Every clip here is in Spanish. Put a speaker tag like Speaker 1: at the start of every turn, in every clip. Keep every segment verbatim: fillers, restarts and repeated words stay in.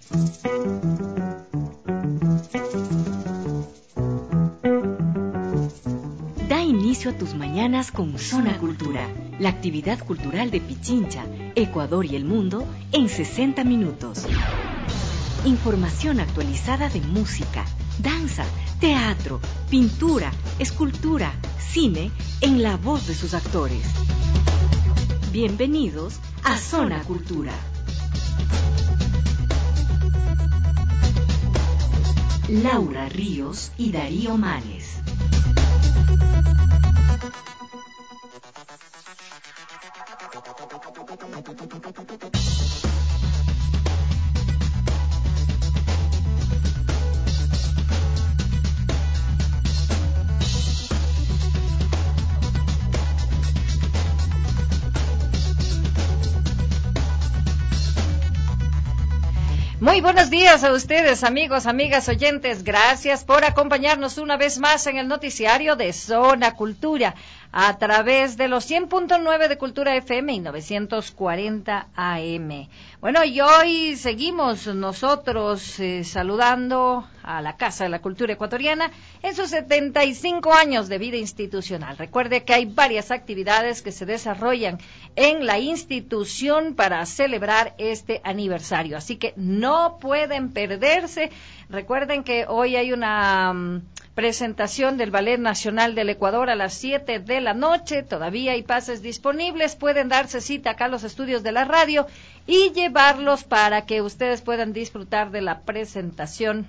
Speaker 1: Da inicio a tus mañanas con Zona Cultura, la actividad cultural de Pichincha, Ecuador y el mundo en sesenta minutos. Información actualizada de música, danza, teatro, pintura, escultura, cine, en la voz de sus actores. Bienvenidos a Zona Cultura. Laura Ríos y Darío Manes.
Speaker 2: Muy buenos días a ustedes, amigos, amigas, oyentes. Gracias por acompañarnos una vez más en el noticiario de Zona Cultura a través de los cien punto nueve de Cultura F M y novecientos cuarenta A M. Bueno, y hoy seguimos nosotros eh, saludando a la Casa de la Cultura Ecuatoriana en sus setenta y cinco años de vida institucional. Recuerde que hay varias actividades que se desarrollan en la institución para celebrar este aniversario, así que no pueden perderse. Recuerden que hoy hay una um, presentación del Ballet Nacional del Ecuador a las siete de la noche, todavía hay pases disponibles, pueden darse cita acá a los estudios de la radio y llevarlos para que ustedes puedan disfrutar de la presentación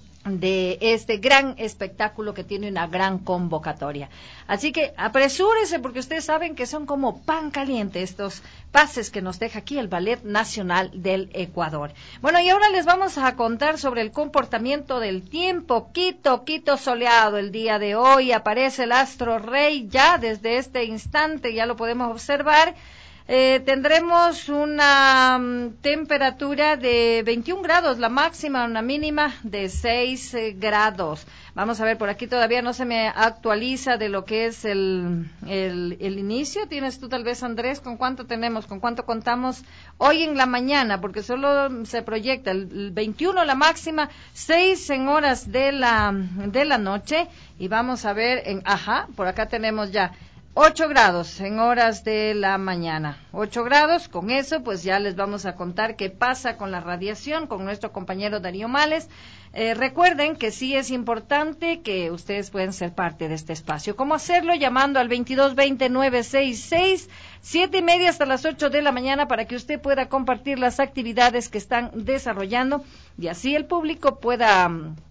Speaker 2: de este gran espectáculo que tiene una gran convocatoria. Así que apresúrese porque ustedes saben que son como pan caliente estos pases que nos deja aquí el Ballet Nacional del Ecuador. Bueno, y ahora les vamos a contar sobre el comportamiento del tiempo. Quito, Quito soleado el día de hoy, aparece el astro rey ya desde este instante, ya lo podemos observar. Eh, tendremos una um, temperatura de veintiún grados, la máxima, una mínima de seis eh, grados. Vamos a ver, por aquí todavía no se me actualiza de lo que es el, el, el inicio. ¿Tienes tú tal vez, Andrés, con cuánto tenemos, con cuánto contamos hoy en la mañana? Porque solo se proyecta el, el veintiuno la máxima, seis en horas de la, de la noche. Y vamos a ver, en, ajá, por acá tenemos ya ocho grados en horas de la mañana. ocho grados, con eso pues ya les vamos a contar qué pasa con la radiación con nuestro compañero Darío Males. Eh, recuerden que sí es importante que ustedes pueden ser parte de este espacio. ¿Cómo hacerlo? Llamando al veintidós veinte nueve sesenta y seis, siete y media hasta las ocho de la mañana para que usted pueda compartir las actividades que están desarrollando y así el público pueda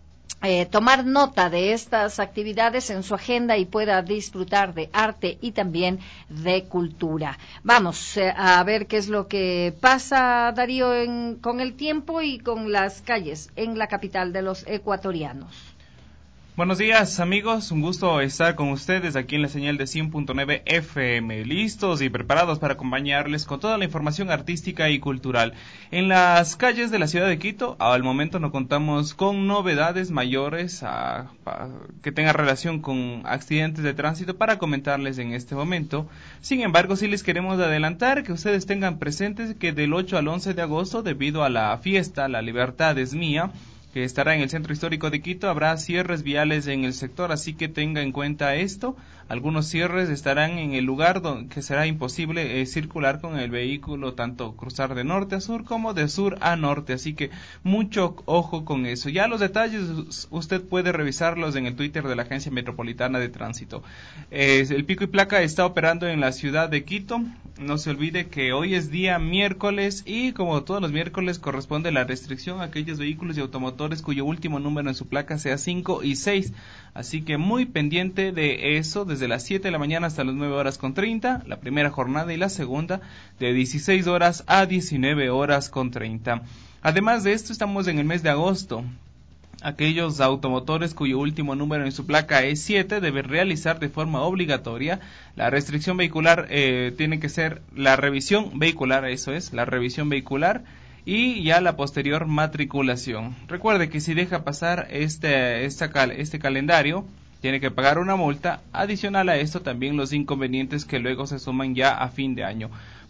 Speaker 2: Eh, tomar nota de estas actividades en su agenda y pueda disfrutar de arte y también de cultura. Vamos eh, a ver qué es lo que pasa, Darío, en, con el tiempo y con las calles en la capital de los ecuatorianos.
Speaker 3: Buenos días, amigos, un gusto estar con ustedes aquí en la señal de cien punto nueve F M, listos y preparados para acompañarles con toda la información artística y cultural. En las calles de la ciudad de Quito, al momento no contamos con novedades mayores a, a, que tengan relación con accidentes de tránsito para comentarles en este momento. Sin embargo, sí les queremos adelantar que ustedes tengan presentes que del ocho al once de agosto, debido a la fiesta La Libertad es Mía, que estará en el Centro Histórico de Quito, habrá cierres viales en el sector, así que tenga en cuenta esto. Algunos cierres estarán en el lugar donde que será imposible eh, circular con el vehículo, tanto cruzar de norte a sur como de sur a norte, así que mucho ojo con eso. Ya los detalles usted puede revisarlos en el Twitter de la Agencia Metropolitana de Tránsito. Eh, el pico y placa está operando en la ciudad de Quito. No se olvide que hoy es día miércoles y como todos los miércoles corresponde la restricción a aquellos vehículos y automotores cuyo último número en su placa sea cinco y seis. Así que muy pendiente de eso, desde las siete de la mañana hasta las nueve horas con treinta, la primera jornada, y la segunda de dieciséis horas a diecinueve horas con treinta. Además de esto, estamos en el mes de agosto. Aquellos automotores cuyo último número en su placa es siete deben realizar de forma obligatoria la restricción vehicular, eh, tiene que ser la revisión vehicular, eso es, la revisión vehicular y ya la posterior matriculación. Recuerde que si deja pasar este, esta cal, este calendario, tiene que pagar una multa. Adicional a esto, también los inconvenientes que luego se suman ya a fin de año.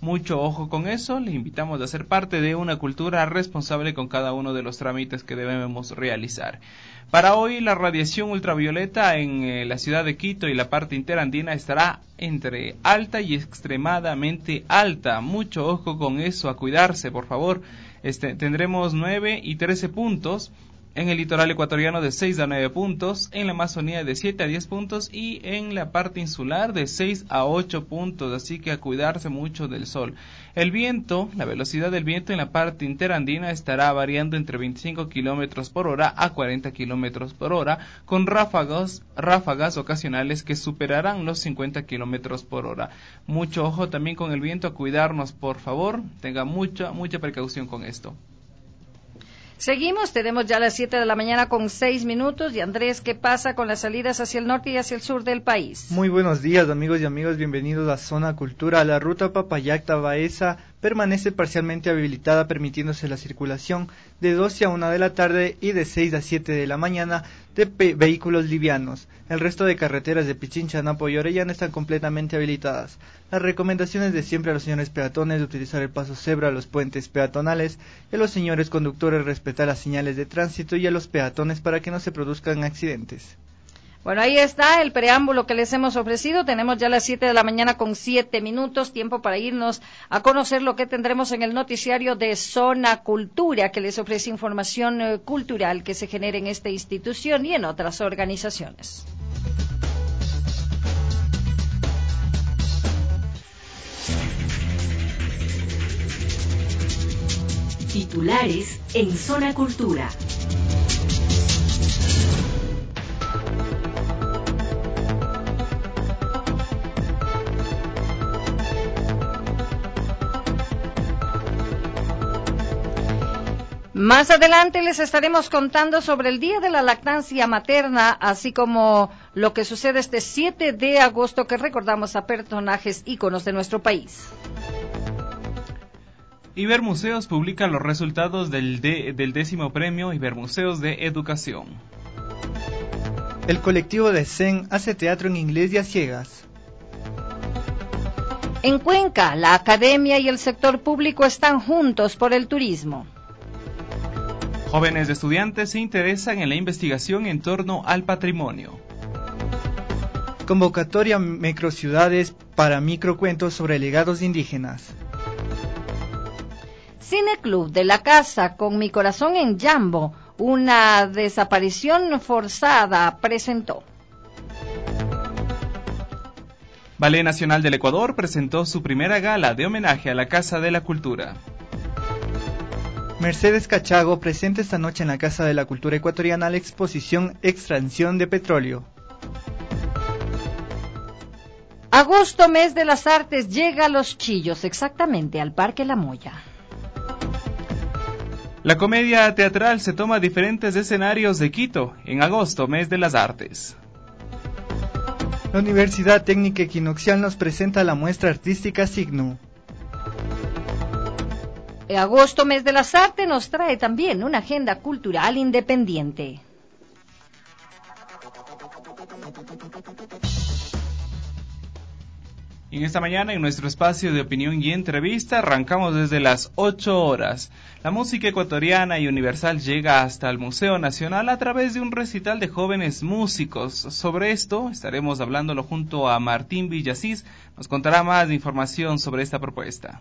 Speaker 3: Mucho ojo con eso, le invitamos a ser parte de una cultura responsable con cada uno de los trámites que debemos realizar. Para hoy la radiación ultravioleta en eh, la ciudad de Quito y la parte interandina estará entre alta y extremadamente alta. Mucho ojo con eso, a cuidarse por favor. Este, tendremos nueve y trece puntos. En el litoral ecuatoriano de seis a nueve puntos, en la Amazonía de siete a diez puntos y en la parte insular de seis a ocho puntos, así que a cuidarse mucho del sol. El viento, la velocidad del viento en la parte interandina estará variando entre veinticinco kilómetros por hora a cuarenta kilómetros por hora, con ráfagas, ráfagas ocasionales que superarán los cincuenta kilómetros por hora. Mucho ojo también con el viento, a cuidarnos por favor, tenga mucha, mucha precaución con esto.
Speaker 2: Seguimos, tenemos ya las siete de la mañana con seis minutos. Y Andrés, ¿qué pasa con las salidas hacia el norte y hacia el sur del país?
Speaker 4: Muy buenos días, amigos y amigas, bienvenidos a Zona Cultura. La ruta Papayacta-Baeza permanece parcialmente habilitada, permitiéndose la circulación de doce a una de la tarde y de seis a siete de la mañana de vehículos livianos. El resto de carreteras de Pichincha, Napo y Orellana están completamente habilitadas. Las recomendaciones de siempre a los señores peatones de utilizar el paso cebra, los puentes peatonales, y a los señores conductores respetar las señales de tránsito y a los peatones para que no se produzcan accidentes.
Speaker 2: Bueno, ahí está el preámbulo que les hemos ofrecido. Tenemos ya las siete de la mañana con siete minutos, tiempo para irnos a conocer lo que tendremos en el noticiario de Zona Cultura, que les ofrece información eh, cultural que se genera en esta institución y en otras organizaciones.
Speaker 1: Titulares en Zona Cultura.
Speaker 2: Más adelante les estaremos contando sobre el Día de la Lactancia Materna, así como lo que sucede este siete de agosto, que recordamos a personajes íconos de nuestro país.
Speaker 3: Ibermuseos publica los resultados del, de, del décimo premio Ibermuseos de Educación.
Speaker 4: El colectivo de Zen hace teatro en inglés y a ciegas.
Speaker 2: En Cuenca, la academia y el sector público están juntos por el turismo.
Speaker 3: Jóvenes estudiantes se interesan en la investigación en torno al patrimonio.
Speaker 4: Convocatoria Microciudades para microcuentos sobre legados indígenas.
Speaker 2: Cineclub de la Casa con Mi Corazón en Jambo, una desaparición forzada, presentó.
Speaker 3: Ballet Nacional del Ecuador presentó su primera gala de homenaje a la Casa de la Cultura.
Speaker 4: Mercedes Cachago presenta esta noche en la Casa de la Cultura Ecuatoriana la exposición Extracción de Petróleo.
Speaker 2: Agosto, mes de las artes, llega a Los Chillos, exactamente al Parque La Moya.
Speaker 3: La comedia teatral se toma diferentes escenarios de Quito en agosto, mes de las artes.
Speaker 4: La Universidad Técnica Equinoccial nos presenta la muestra artística Signo.
Speaker 2: Agosto, mes de las artes, nos trae también una agenda cultural independiente.
Speaker 3: Y en esta mañana, en nuestro espacio de opinión y entrevista, arrancamos desde las ocho horas. La música ecuatoriana y universal llega hasta el Museo Nacional a través de un recital de jóvenes músicos. Sobre esto estaremos hablándolo junto a Martín Villasís. Nos contará más información sobre esta propuesta.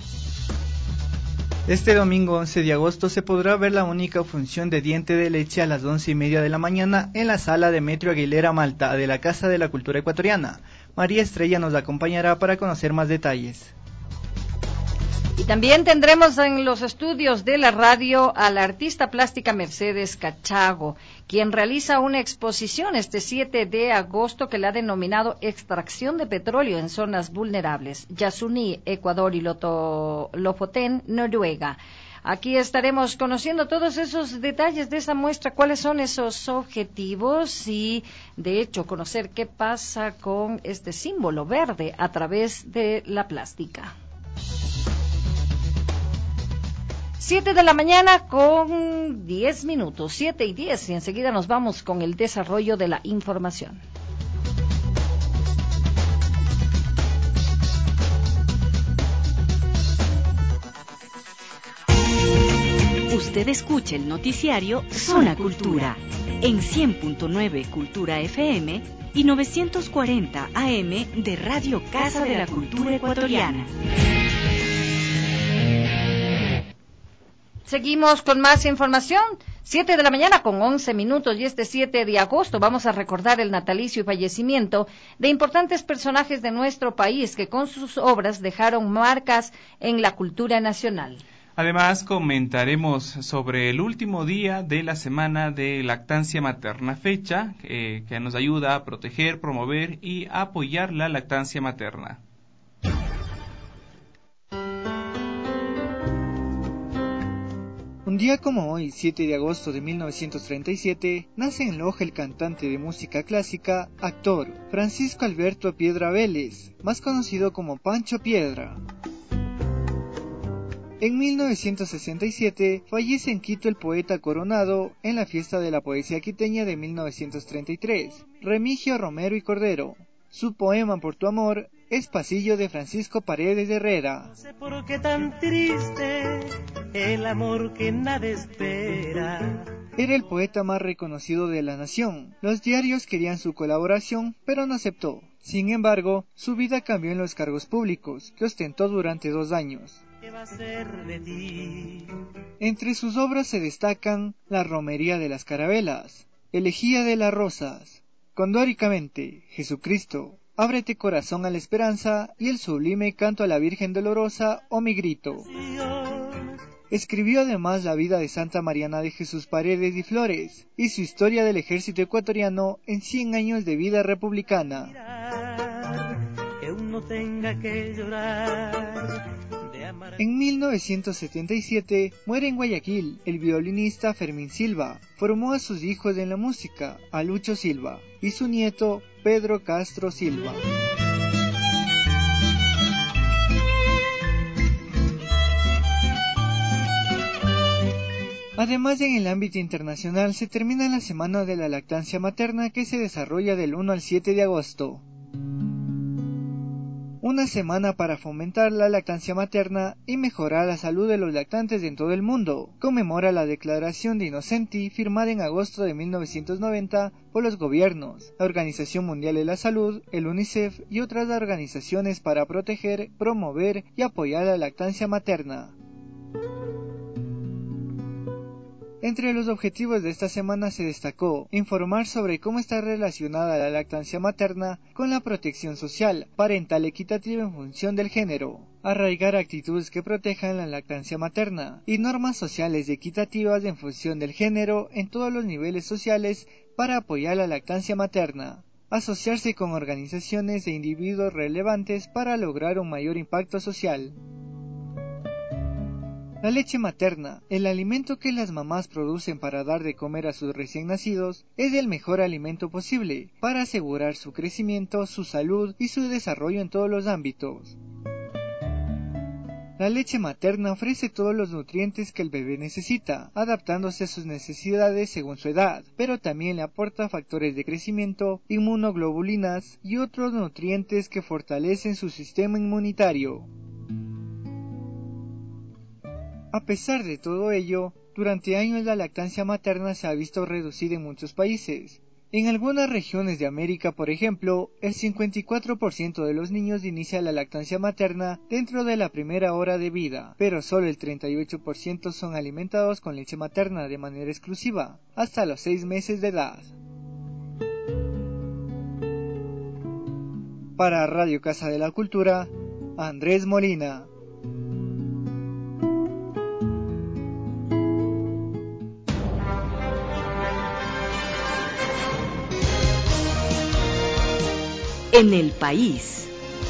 Speaker 4: Este domingo once de agosto se podrá ver la única función de Diente de Leche a las once y media de la mañana en la sala de Metro Aguilera Malta de la Casa de la Cultura Ecuatoriana. María Estrella nos acompañará para conocer más detalles.
Speaker 2: Y también tendremos en los estudios de la radio a la artista plástica Mercedes Cachago, quien realiza una exposición este siete de agosto que la ha denominado Extracción de Petróleo en Zonas Vulnerables, Yasuní, Ecuador y Loto, Lofoten, Noruega. Aquí estaremos conociendo todos esos detalles de esa muestra, cuáles son esos objetivos y, de hecho, conocer qué pasa con este símbolo verde a través de la plástica. Siete de la mañana con diez minutos, siete y diez, y enseguida nos vamos con el desarrollo de la información.
Speaker 1: Usted escucha el noticiario Zona Cultura en cien punto nueve Cultura F M y novecientos cuarenta A M de Radio Casa de la Cultura Ecuatoriana.
Speaker 2: Seguimos con más información. Siete de la mañana con once minutos y este siete de agosto vamos a recordar el natalicio y fallecimiento de importantes personajes de nuestro país que con sus obras dejaron marcas en la cultura nacional.
Speaker 3: Además, comentaremos sobre el último día de la semana de lactancia materna, fecha eh, que nos ayuda a proteger, promover y apoyar la lactancia materna.
Speaker 4: Un día como hoy, siete de agosto de mil novecientos treinta y siete, nace en Loja el cantante de música clásica, actor, Francisco Alberto Piedra Vélez, más conocido como Pancho Piedra. En mil novecientos sesenta y siete, fallece en Quito el poeta coronado en la fiesta de la poesía quiteña de mil novecientos treinta y tres, Remigio Romero y Cordero. Su poema Por tu amor es Pasillo de Francisco Paredes de Herrera.
Speaker 5: No sé por qué tan triste el amor que nada espera.
Speaker 4: Era el poeta más reconocido de la nación. Los diarios querían su colaboración, pero no aceptó. Sin embargo, su vida cambió en los cargos públicos, que ostentó durante dos años.
Speaker 5: ¿Qué va a ser de ti?
Speaker 4: Entre sus obras se destacan La Romería de las Carabelas, Elegía de las Rosas, Condóricamente, Jesucristo, Ábrete corazón a la esperanza y el sublime Canto a la Virgen Dolorosa o Mi Grito. Escribió además la vida de Santa Mariana de Jesús Paredes y Flores y su historia del ejército ecuatoriano en cien años de vida republicana.
Speaker 5: Que uno tenga que llorar.
Speaker 4: En mil novecientos setenta y siete muere en Guayaquil el violinista Fermín Silva. Formó a sus hijos en la música, a Lucho Silva y su nieto Pedro Castro Silva. Además, en el ámbito internacional se termina la Semana de la Lactancia Materna que se desarrolla del uno al siete de agosto. Una semana para fomentar la lactancia materna y mejorar la salud de los lactantes en todo el mundo. Conmemora la Declaración de Innocenti firmada en agosto de mil novecientos noventa por los gobiernos, la Organización Mundial de la Salud, el UNICEF y otras organizaciones para proteger, promover y apoyar la lactancia materna. Entre los objetivos de esta semana se destacó informar sobre cómo está relacionada la lactancia materna con la protección social, parental equitativa en función del género, arraigar actitudes que protejan la lactancia materna y normas sociales y equitativas en función del género en todos los niveles sociales para apoyar la lactancia materna, asociarse con organizaciones e individuos relevantes para lograr un mayor impacto social. La leche materna, el alimento que las mamás producen para dar de comer a sus recién nacidos, es el mejor alimento posible para asegurar su crecimiento, su salud y su desarrollo en todos los ámbitos. La leche materna ofrece todos los nutrientes que el bebé necesita, adaptándose a sus necesidades según su edad, pero también le aporta factores de crecimiento, inmunoglobulinas y otros nutrientes que fortalecen su sistema inmunitario. A pesar de todo ello, durante años la lactancia materna se ha visto reducida en muchos países. En algunas regiones de América, por ejemplo, el cincuenta y cuatro por ciento de los niños inicia la lactancia materna dentro de la primera hora de vida, pero solo el treinta y ocho por ciento son alimentados con leche materna de manera exclusiva, hasta los seis meses de edad. Para Radio Casa de la Cultura, Andrés Molina.
Speaker 1: En el país.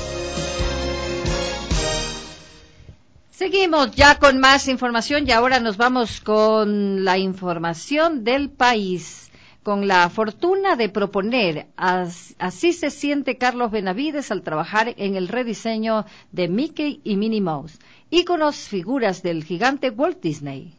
Speaker 2: Seguimos ya con más información y ahora nos vamos con la información del país. Con la fortuna de proponer, así se siente Carlos Benavides al trabajar en el rediseño de Mickey y Minnie Mouse, íconos figuras del gigante Walt Disney.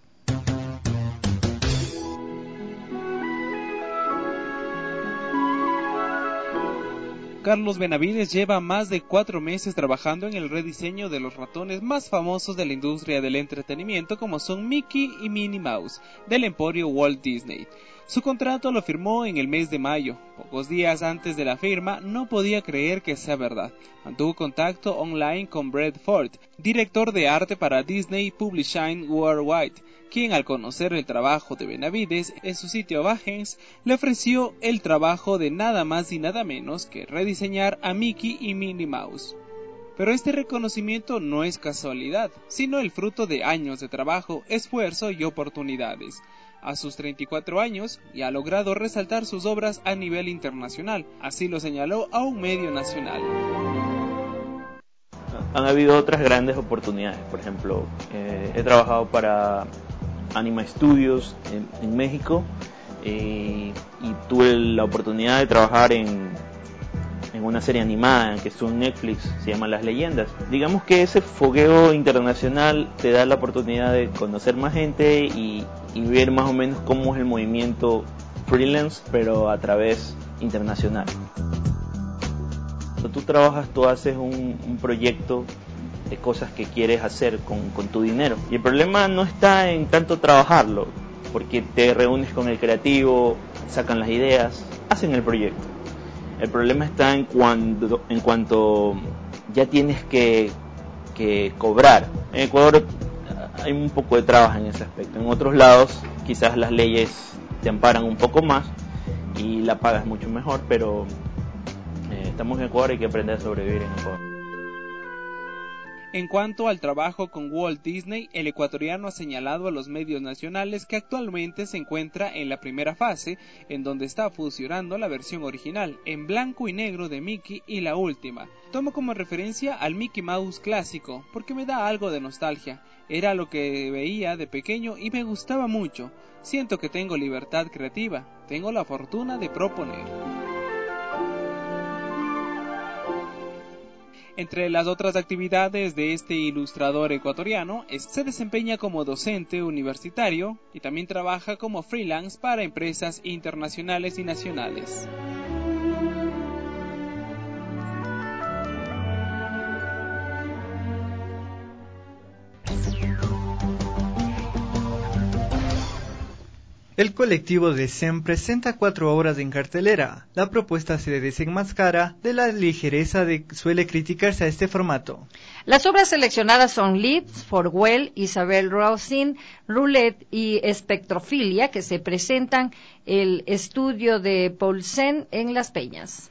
Speaker 6: Carlos Benavides lleva más de cuatro meses trabajando en el rediseño de los ratones más famosos de la industria del entretenimiento, como son Mickey y Minnie Mouse, del emporio Walt Disney. Su contrato lo firmó en el mes de mayo. Pocos días antes de la firma, no podía creer que sea verdad. Mantuvo contacto online con Brett Ford, director de arte para Disney Publishing Worldwide, quien al conocer el trabajo de Benavides en su sitio Behance, le ofreció el trabajo de nada más y nada menos que rediseñar a Mickey y Minnie Mouse. Pero este reconocimiento no es casualidad, sino el fruto de años de trabajo, esfuerzo y oportunidades. A sus treinta y cuatro años, ya ha logrado resaltar sus obras a nivel internacional, así lo señaló a un medio nacional.
Speaker 7: Han habido otras grandes oportunidades, por ejemplo, eh, he trabajado para Anima Studios en, en México eh, y tuve la oportunidad de trabajar en, en una serie animada que estuvo en Netflix, se llama Las Leyendas. Digamos que ese fogueo internacional te da la oportunidad de conocer más gente y, y ver más o menos cómo es el movimiento freelance, pero a través internacional. Cuando tú trabajas, tú haces un, un proyecto de cosas que quieres hacer con, con tu dinero. Y el problema no está en tanto trabajarlo, porque te reúnes con el creativo, sacan las ideas, hacen el proyecto. El problema está en cuando, en cuanto ya tienes que, que cobrar. En Ecuador hay un poco de trabas en ese aspecto. En otros lados quizás las leyes te amparan un poco más y la pagas mucho mejor, pero eh, estamos en Ecuador y hay que aprender a sobrevivir en Ecuador.
Speaker 6: En cuanto al trabajo con Walt Disney, el ecuatoriano ha señalado a los medios nacionales que actualmente se encuentra en la primera fase, en donde está fusionando la versión original en blanco y negro de Mickey y la última. Tomo como referencia al Mickey Mouse clásico, porque me da algo de nostalgia. Era lo que veía de pequeño y me gustaba mucho. Siento que tengo libertad creativa, tengo la fortuna de proponer. Entre las otras actividades de este ilustrador ecuatoriano, se desempeña como docente universitario y también trabaja como freelance para empresas internacionales y nacionales.
Speaker 4: El colectivo de Zen presenta cuatro obras en cartelera. La propuesta se desenmascara de la ligereza de suele criticarse a este formato.
Speaker 2: Las obras seleccionadas son Lips, For Well, Isabel Rosin, Roulette y Espectrofilia, que se presentan el estudio de Paulsen en Las Peñas.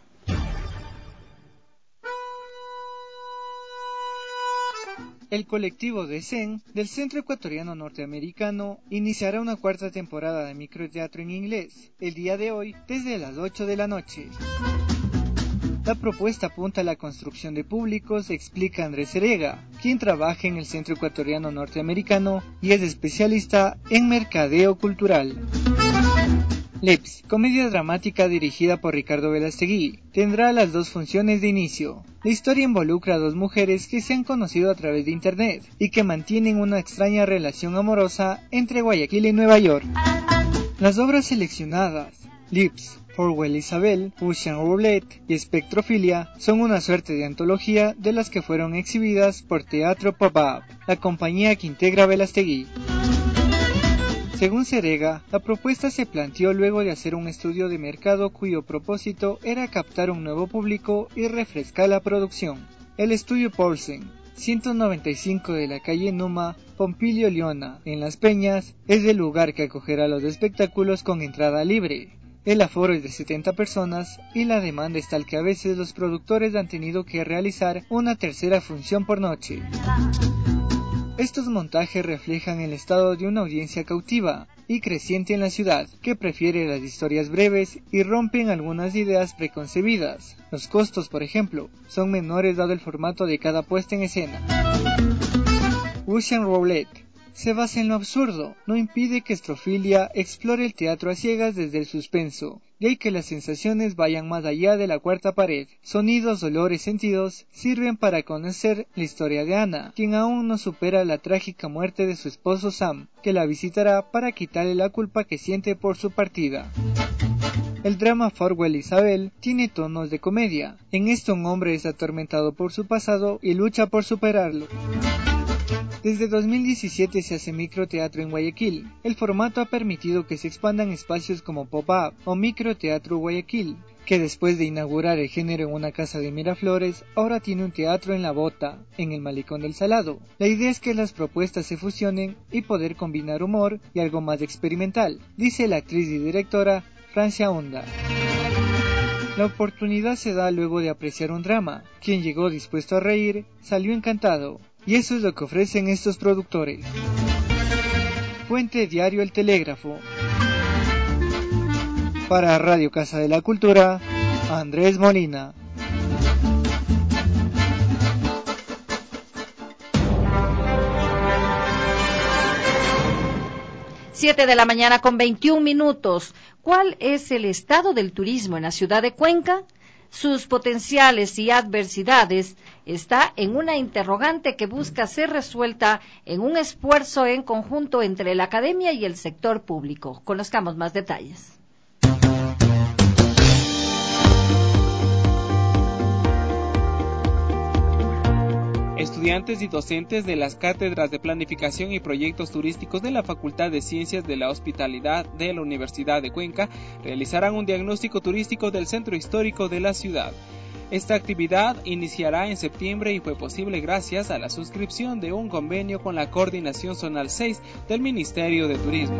Speaker 4: El colectivo de Zen, del Centro Ecuatoriano Norteamericano, iniciará una cuarta temporada de microteatro en inglés, el día de hoy, desde las ocho de la noche. La propuesta apunta a la construcción de públicos, explica Andrés Serega, quien trabaja en el Centro Ecuatoriano Norteamericano y es especialista en mercadeo cultural. Lips, comedia dramática dirigida por Ricardo Velastegui, tendrá las dos funciones de inicio. La historia involucra a dos mujeres que se han conocido a través de internet y que mantienen una extraña relación amorosa entre Guayaquil y Nueva York. Las obras seleccionadas, Lips, For Well Isabel, Russian Roulette y Espectrofilia, son una suerte de antología de las que fueron exhibidas por Teatro Pop-Up, la compañía que integra Velastegui. Según Serega, la propuesta se planteó luego de hacer un estudio de mercado cuyo propósito era captar un nuevo público y refrescar la producción. El estudio Paulsen, ciento noventa y cinco de la calle Numa, Pompilio Liona, en Las Peñas, es el lugar que acogerá los espectáculos con entrada libre. El aforo es de setenta personas y la demanda es tal que a veces los productores han tenido que realizar una tercera función por noche. Estos montajes reflejan el estado de una audiencia cautiva y creciente en la ciudad, que prefiere las historias breves y rompen algunas ideas preconcebidas. Los costos, por ejemplo, son menores dado el formato de cada puesta en escena. Russian Roulette se basa en lo absurdo, no impide que Estrofilia explore el teatro a ciegas desde el suspenso, y hay que las sensaciones vayan más allá de la cuarta pared. Sonidos, olores, sentidos sirven para conocer la historia de Ana, quien aún no supera la trágica muerte de su esposo Sam, que la visitará para quitarle la culpa que siente por su partida. El drama Farwell Isabel tiene tonos de comedia. En esto un hombre es atormentado por su pasado y lucha por superarlo. Desde dos mil diecisiete se hace microteatro en Guayaquil. El formato ha permitido que se expandan espacios como Pop-Up o Microteatro Guayaquil, que después de inaugurar el género en una casa de Miraflores, ahora tiene un teatro en La Bota, en el Malecón del Salado. La idea es que las propuestas se fusionen y poder combinar humor y algo más experimental, dice la actriz y directora Francia Honda. La oportunidad se da luego de apreciar un drama. Quien llegó dispuesto a reír, salió encantado. Y eso es lo que ofrecen estos productores. Fuente Diario El Telégrafo. Para Radio Casa de la Cultura, Andrés Molina.
Speaker 2: Siete de la mañana con veintiún minutos. ¿Cuál es el estado del turismo en la ciudad de Cuenca? Sus potenciales y adversidades está en una interrogante que busca ser resuelta en un esfuerzo en conjunto entre la academia y el sector público. Conozcamos más detalles.
Speaker 6: Estudiantes y docentes de las cátedras de Planificación y Proyectos Turísticos de la Facultad de Ciencias de la Hospitalidad de la Universidad de Cuenca realizarán un diagnóstico turístico del centro histórico de la ciudad. Esta actividad iniciará en septiembre y fue posible gracias a la suscripción de un convenio con la Coordinación Zonal seis del Ministerio de Turismo.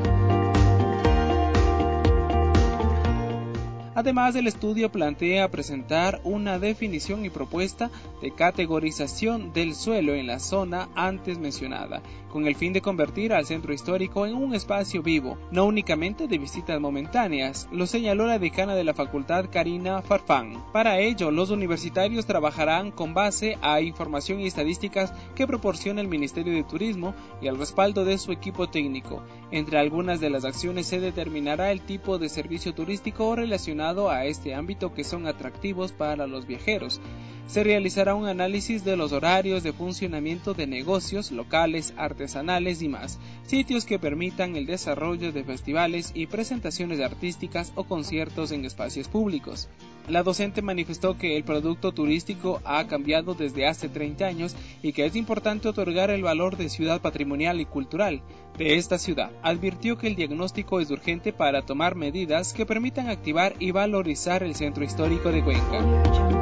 Speaker 6: Además, el estudio plantea presentar una definición y propuesta de categorización del suelo en la zona antes mencionada, con el fin de convertir al centro histórico en un espacio vivo, no únicamente de visitas momentáneas, lo señaló la decana de la facultad, Karina Farfán. Para ello, los universitarios trabajarán con base a información y estadísticas que proporciona el Ministerio de Turismo y al respaldo de su equipo técnico. Entre algunas de las acciones se determinará el tipo de servicio turístico relacionado a este ámbito que son atractivos para los viajeros. Se realizará un análisis de los horarios de funcionamiento de negocios, locales, artesanales y más, sitios que permitan el desarrollo de festivales y presentaciones artísticas o conciertos en espacios públicos. La docente manifestó que el producto turístico ha cambiado desde hace treinta años y que es importante otorgar el valor de ciudad patrimonial y cultural de esta ciudad. Advirtió que el diagnóstico es urgente para tomar medidas que permitan activar y valorizar el centro histórico de Cuenca.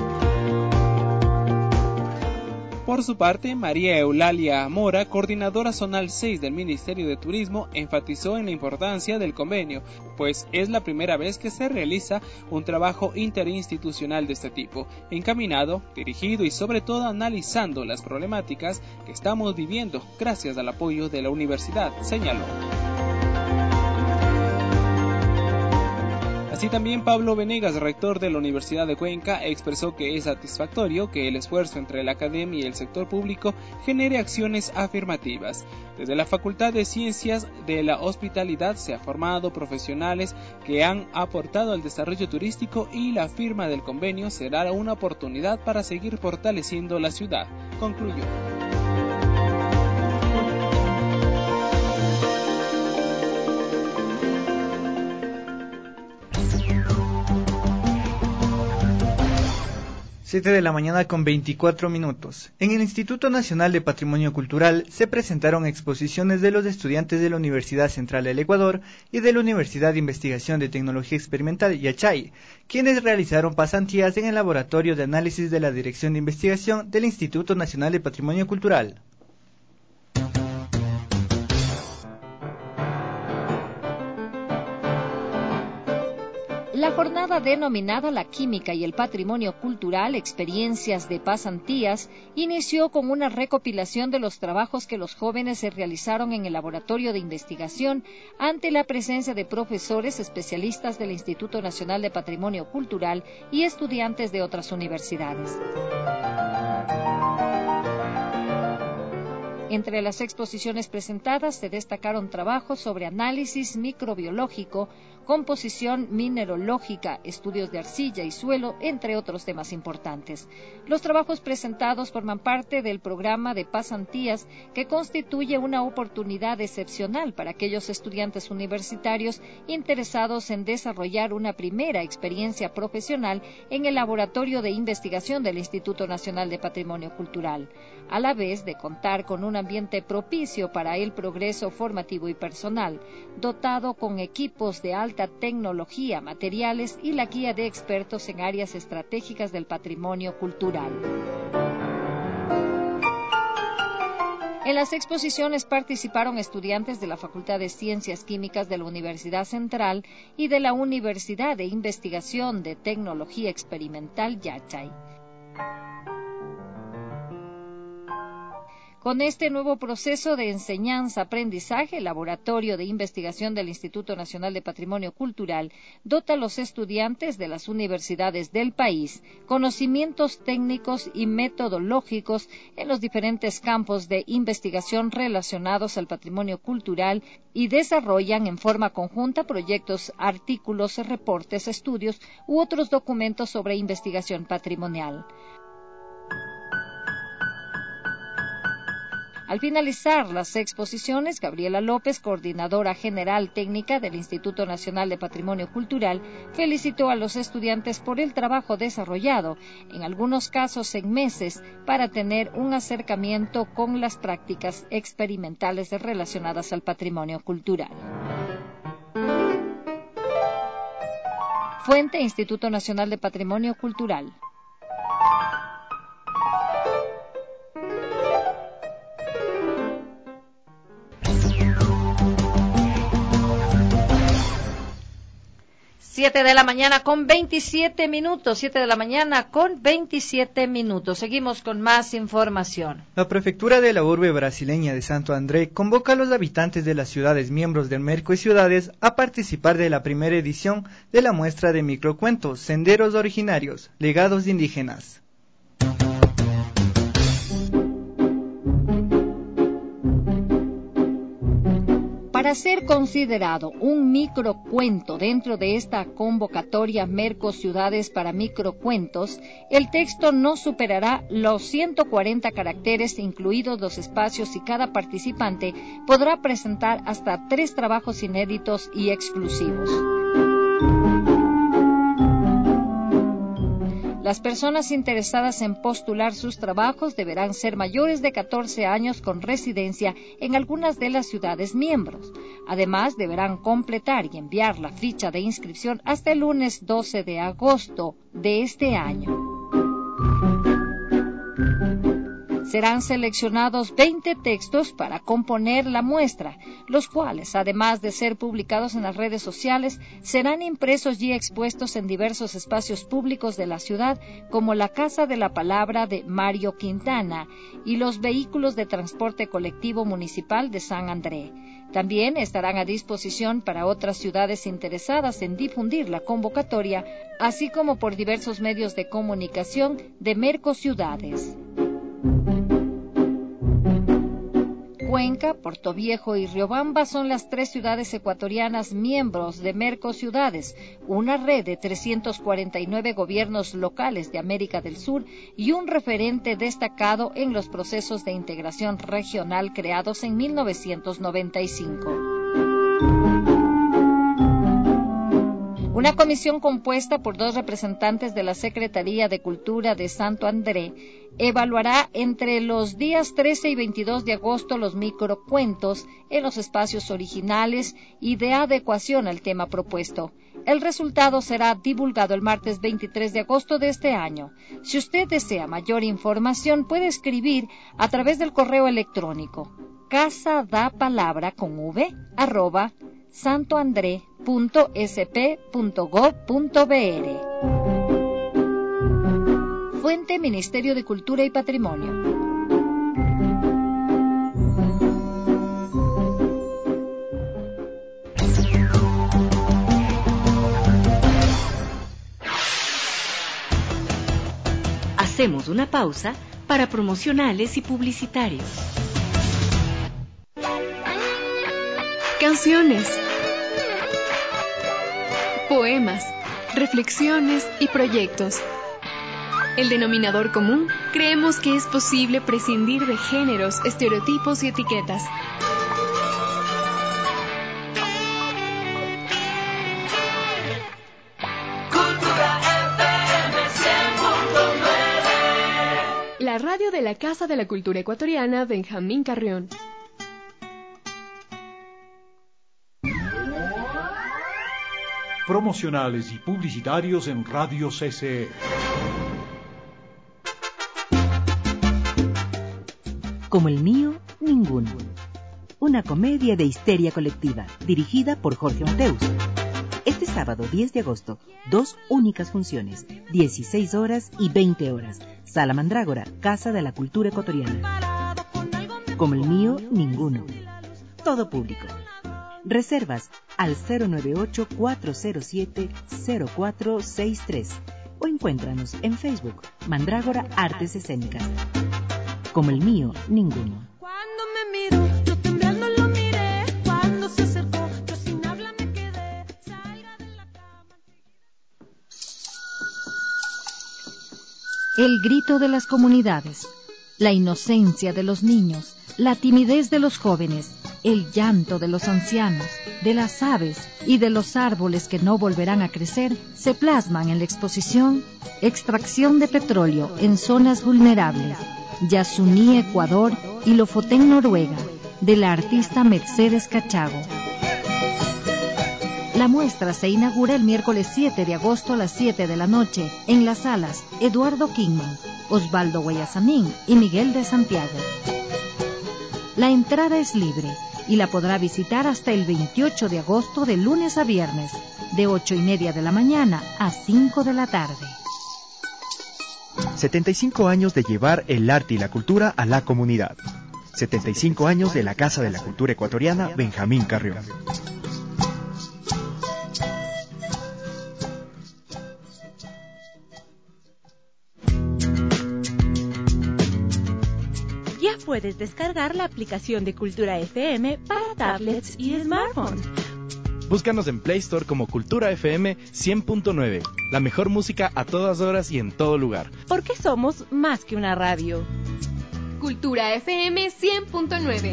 Speaker 6: Por su parte, María Eulalia Mora, coordinadora zonal seis del Ministerio de Turismo, enfatizó en la importancia del convenio, pues es la primera vez que se realiza un trabajo interinstitucional de este tipo, encaminado, dirigido y sobre todo analizando las problemáticas que estamos viviendo gracias al apoyo de la universidad, señaló. Así también Pablo Venegas, rector de la Universidad de Cuenca, expresó que es satisfactorio que el esfuerzo entre la academia y el sector público genere acciones afirmativas. Desde la Facultad de Ciencias de la Hospitalidad se han formado profesionales que han aportado al desarrollo turístico y la firma del convenio será una oportunidad para seguir fortaleciendo la ciudad, concluyó.
Speaker 4: siete de la mañana con veinticuatro minutos. En el Instituto Nacional de Patrimonio Cultural se presentaron exposiciones de los estudiantes de la Universidad Central del Ecuador y de la Universidad de Investigación de Tecnología Experimental Yachay, quienes realizaron pasantías en el Laboratorio de Análisis de la Dirección de Investigación del Instituto Nacional de Patrimonio Cultural.
Speaker 2: La jornada denominada La Química y el Patrimonio Cultural, Experiencias de Pasantías, inició con una recopilación de los trabajos que los jóvenes se realizaron en el laboratorio de investigación ante la presencia de profesores especialistas del Instituto Nacional de Patrimonio Cultural y estudiantes de otras universidades. Entre las exposiciones presentadas se destacaron trabajos sobre análisis microbiológico, composición mineralógica, estudios de arcilla y suelo, entre otros temas importantes. Los trabajos presentados forman parte del programa de pasantías que constituye una oportunidad excepcional para aquellos estudiantes universitarios interesados en desarrollar una primera experiencia profesional en el Laboratorio de Investigación del Instituto Nacional de Patrimonio Cultural, a la vez de contar con un ambiente propicio para el progreso formativo y personal, dotado con equipos de alta tecnología, materiales y la guía de expertos en áreas estratégicas del patrimonio cultural. En las exposiciones participaron estudiantes de la Facultad de Ciencias Químicas de la Universidad Central y de la Universidad de Investigación de Tecnología Experimental Yachay. Con este nuevo proceso de enseñanza-aprendizaje, el Laboratorio de Investigación del Instituto Nacional de Patrimonio Cultural dota a los estudiantes de las universidades del país conocimientos técnicos y metodológicos en los diferentes campos de investigación relacionados al patrimonio cultural y desarrollan en forma conjunta proyectos, artículos, reportes, estudios u otros documentos sobre investigación patrimonial. Al finalizar las exposiciones, Gabriela López, coordinadora general técnica del Instituto Nacional de Patrimonio Cultural, felicitó a los estudiantes por el trabajo desarrollado, en algunos casos en meses, para tener un acercamiento con las prácticas experimentales relacionadas al patrimonio cultural. Fuente: Instituto Nacional de Patrimonio Cultural. Siete de la mañana con veintisiete minutos, siete de la mañana con veintisiete minutos. Seguimos con más información.
Speaker 4: La prefectura de la urbe brasileña de Santo André convoca a los habitantes de las ciudades miembros del Merco y Ciudades a participar de la primera edición de la muestra de microcuentos, Senderos Originarios, Legados Indígenas.
Speaker 2: Para ser considerado un microcuento dentro de esta convocatoria Merco Ciudades para Microcuentos, el texto no superará los ciento cuarenta caracteres, incluidos los espacios, y cada participante podrá presentar hasta tres trabajos inéditos y exclusivos. Las personas interesadas en postular sus trabajos deberán ser mayores de catorce años con residencia en algunas de las ciudades miembros. Además, deberán completar y enviar la ficha de inscripción hasta el lunes doce de agosto de este año. Serán seleccionados veinte textos para componer la muestra, los cuales, además de ser publicados en las redes sociales, serán impresos y expuestos en diversos espacios públicos de la ciudad, como la Casa de la Palabra de Mario Quintana y los vehículos de transporte colectivo municipal de San André. También estarán a disposición para otras ciudades interesadas en difundir la convocatoria, así como por diversos medios de comunicación de Mercociudades. Cuenca, Portoviejo y Riobamba son las tres ciudades ecuatorianas miembros de Mercociudades, una red de trescientos cuarenta y nueve gobiernos locales de América del Sur y un referente destacado en los procesos de integración regional creados en mil novecientos noventa y cinco. Una comisión compuesta por dos representantes de la Secretaría de Cultura de Santo André evaluará entre los días trece y veintidós de agosto los microcuentos en los espacios originales y de adecuación al tema propuesto. El resultado será divulgado el martes veintitrés de agosto de este año. Si usted desea mayor información, puede escribir a través del correo electrónico casadapalabra con v arroba santoandre punto s p punto gob punto b r. Fuente: Ministerio de Cultura y Patrimonio.
Speaker 1: Hacemos una pausa para promocionales y publicitarios.
Speaker 8: canciones, poemas, reflexiones y proyectos. El denominador común, creemos que es posible prescindir de géneros, estereotipos y etiquetas. La radio de la Casa de la Cultura Ecuatoriana, Benjamín Carrión.
Speaker 9: Promocionales y publicitarios en Radio C C E.
Speaker 10: Como el mío, ninguno. Una comedia de histeria colectiva, dirigida por Jorge Mateus. Este sábado diez de agosto, dos únicas funciones, dieciséis horas y veinte horas. Sala Mandrágora, Casa de la Cultura Ecuatoriana. Como el mío, ninguno. Todo público. Reservas al cero nueve ocho, cuatro cero siete, cero cuatro seis tres o encuéntranos en Facebook, Mandrágora Artes Escénicas. Como el mío, ninguno.
Speaker 11: Cuando me miro, yo temblando lo miré. Cuando se acercó, yo sin habla me quedé. Salga de la cama.
Speaker 2: El grito de las comunidades, la inocencia de los niños, la timidez de los jóvenes, el llanto de los ancianos, de las aves y de los árboles que no volverán a crecer, se plasman en la exposición Extracción de petróleo en zonas vulnerables, Yasuní, Ecuador y Lofoten, Noruega, de la artista Mercedes Cachago. La muestra se inaugura el miércoles siete de agosto a las siete de la noche en las salas Eduardo Kingman, Osvaldo Guayasamín y Miguel de Santiago. La entrada es libre y la podrá visitar hasta el veintiocho de agosto de lunes a viernes, de ocho y media de la mañana a cinco de la tarde.
Speaker 12: setenta y cinco años de llevar el arte y la cultura a la comunidad. setenta y cinco años de la Casa de la Cultura Ecuatoriana, Benjamín Carrión.
Speaker 13: Ya puedes descargar la aplicación de Cultura F M para tablets y smartphones.
Speaker 14: Búscanos en Play Store como Cultura F M cien punto nueve. La mejor música a todas horas y en todo lugar.
Speaker 13: Porque somos más que una radio.
Speaker 8: Cultura F M cien punto nueve.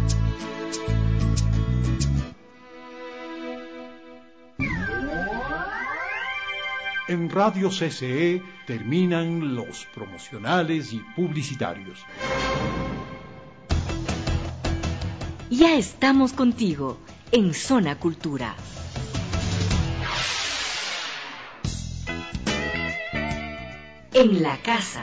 Speaker 9: En Radio C C E terminan los promocionales y publicitarios.
Speaker 1: Ya estamos contigo en Zona Cultura. En la casa.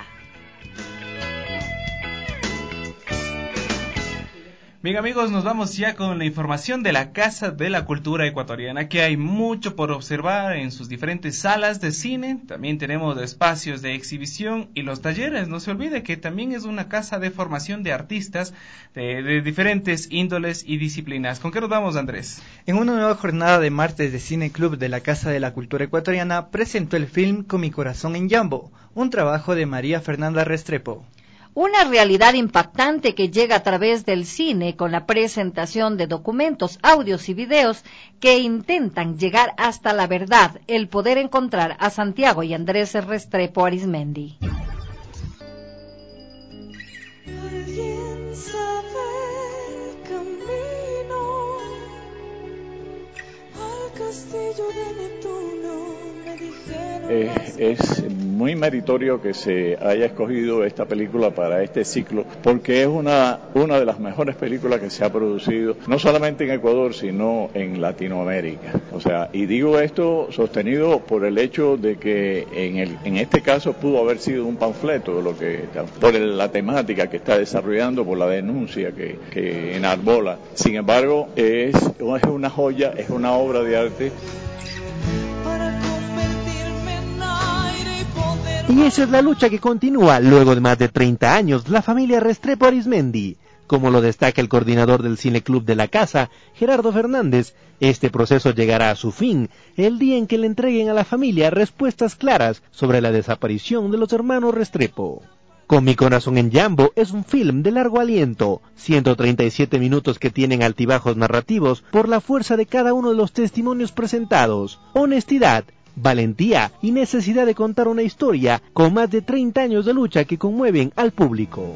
Speaker 3: Bien amigos, nos vamos ya con la información de la Casa de la Cultura Ecuatoriana, que hay mucho por observar en sus diferentes salas de cine. También tenemos espacios de exhibición y los talleres. No se olvide que también es una casa de formación de artistas de, de diferentes índoles y disciplinas. ¿Con qué nos vamos, Andrés?
Speaker 4: En una nueva jornada de martes de Cine Club de la Casa de la Cultura Ecuatoriana presentó el film Con mi corazón en Yambo, un trabajo de María Fernanda Restrepo.
Speaker 2: Una realidad impactante que llega a través del cine con la presentación de documentos, audios y videos que intentan llegar hasta la verdad, el poder encontrar a Santiago y Andrés Restrepo Arizmendi.
Speaker 11: Alguien sabe el camino al castillo de Neptuno, me dijeron.
Speaker 15: Eh, es muy meritorio que se haya escogido esta película para este ciclo, porque es una, una de las mejores películas que se ha producido, no solamente en Ecuador, sino en Latinoamérica. O sea, y digo esto sostenido por el hecho de que en, el, en este caso pudo haber sido un panfleto, lo que, por el, la temática que está desarrollando, por la denuncia que, que enarbola. Sin embargo, es, es una joya, es una obra de arte.
Speaker 16: Y esa es la lucha que continúa luego de más de treinta años la familia Restrepo Arizmendi. Como lo destaca el coordinador del Cine Club de la Casa, Gerardo Fernández, este proceso llegará a su fin el día en que le entreguen a la familia respuestas claras sobre la desaparición de los hermanos Restrepo. Con mi corazón en Jambo es un film de largo aliento, ciento treinta y siete minutos que tienen altibajos narrativos por la fuerza de cada uno de los testimonios presentados, honestidad, valentía y necesidad de contar una historia con más de treinta años de lucha que conmueven al público.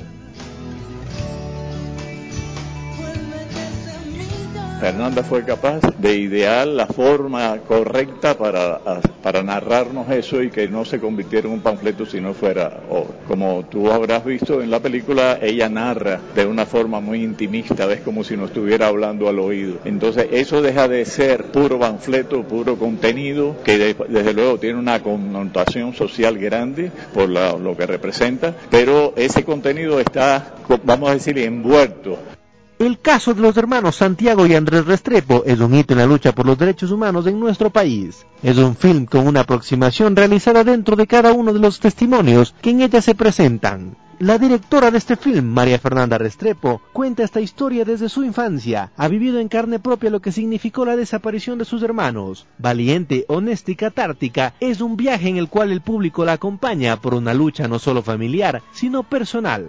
Speaker 15: Fernanda fue capaz de idear la forma correcta para, para narrarnos eso y que no se convirtiera en un panfleto si no fuera obra. Como tú habrás visto en la película, ella narra de una forma muy intimista, ves como si nos estuviera hablando al oído. Entonces eso deja de ser puro panfleto, puro contenido, que de, desde luego tiene una connotación social grande por la, lo que representa, pero ese contenido está, vamos a decir, envuelto.
Speaker 16: El caso de los hermanos Santiago y Andrés Restrepo es un hito en la lucha por los derechos humanos en nuestro país. Es un film con una aproximación realizada dentro de cada uno de los testimonios que en ella se presentan. La directora de este film, María Fernanda Restrepo, cuenta esta historia desde su infancia. Ha vivido en carne propia lo que significó la desaparición de sus hermanos. Valiente, honesta y catártica, es un viaje en el cual el público la acompaña por una lucha no solo familiar, sino personal.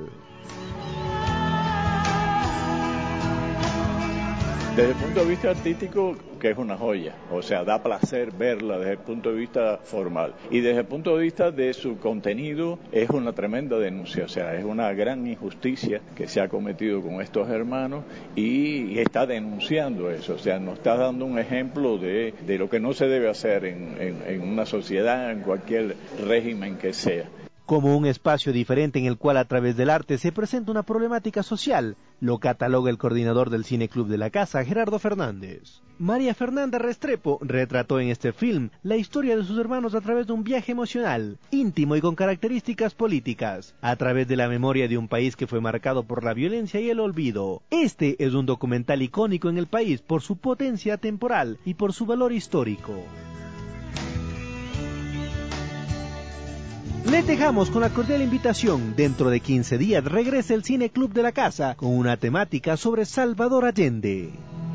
Speaker 15: Desde el punto de vista artístico, que es una joya, o sea, da placer verla desde el punto de vista formal. Y desde el punto de vista de su contenido, es una tremenda denuncia, o sea, es una gran injusticia que se ha cometido con estos hermanos y, y está denunciando eso, o sea, nos está dando un ejemplo de, de lo que no se debe hacer en, en, en una sociedad, en cualquier régimen que sea.
Speaker 16: Como un espacio diferente en el cual a través del arte se presenta una problemática social, lo cataloga el coordinador del Cine Club de la Casa, Gerardo Fernández. María Fernanda Restrepo retrató en este film la historia de sus hermanos a través de un viaje emocional, íntimo y con características políticas, a través de la memoria de un país que fue marcado por la violencia y el olvido. Este es un documental icónico en el país por su potencia temporal y por su valor histórico. Les dejamos con la cordial invitación. Dentro de quince días regresa el Cine Club de la Casa con una temática sobre Salvador Allende.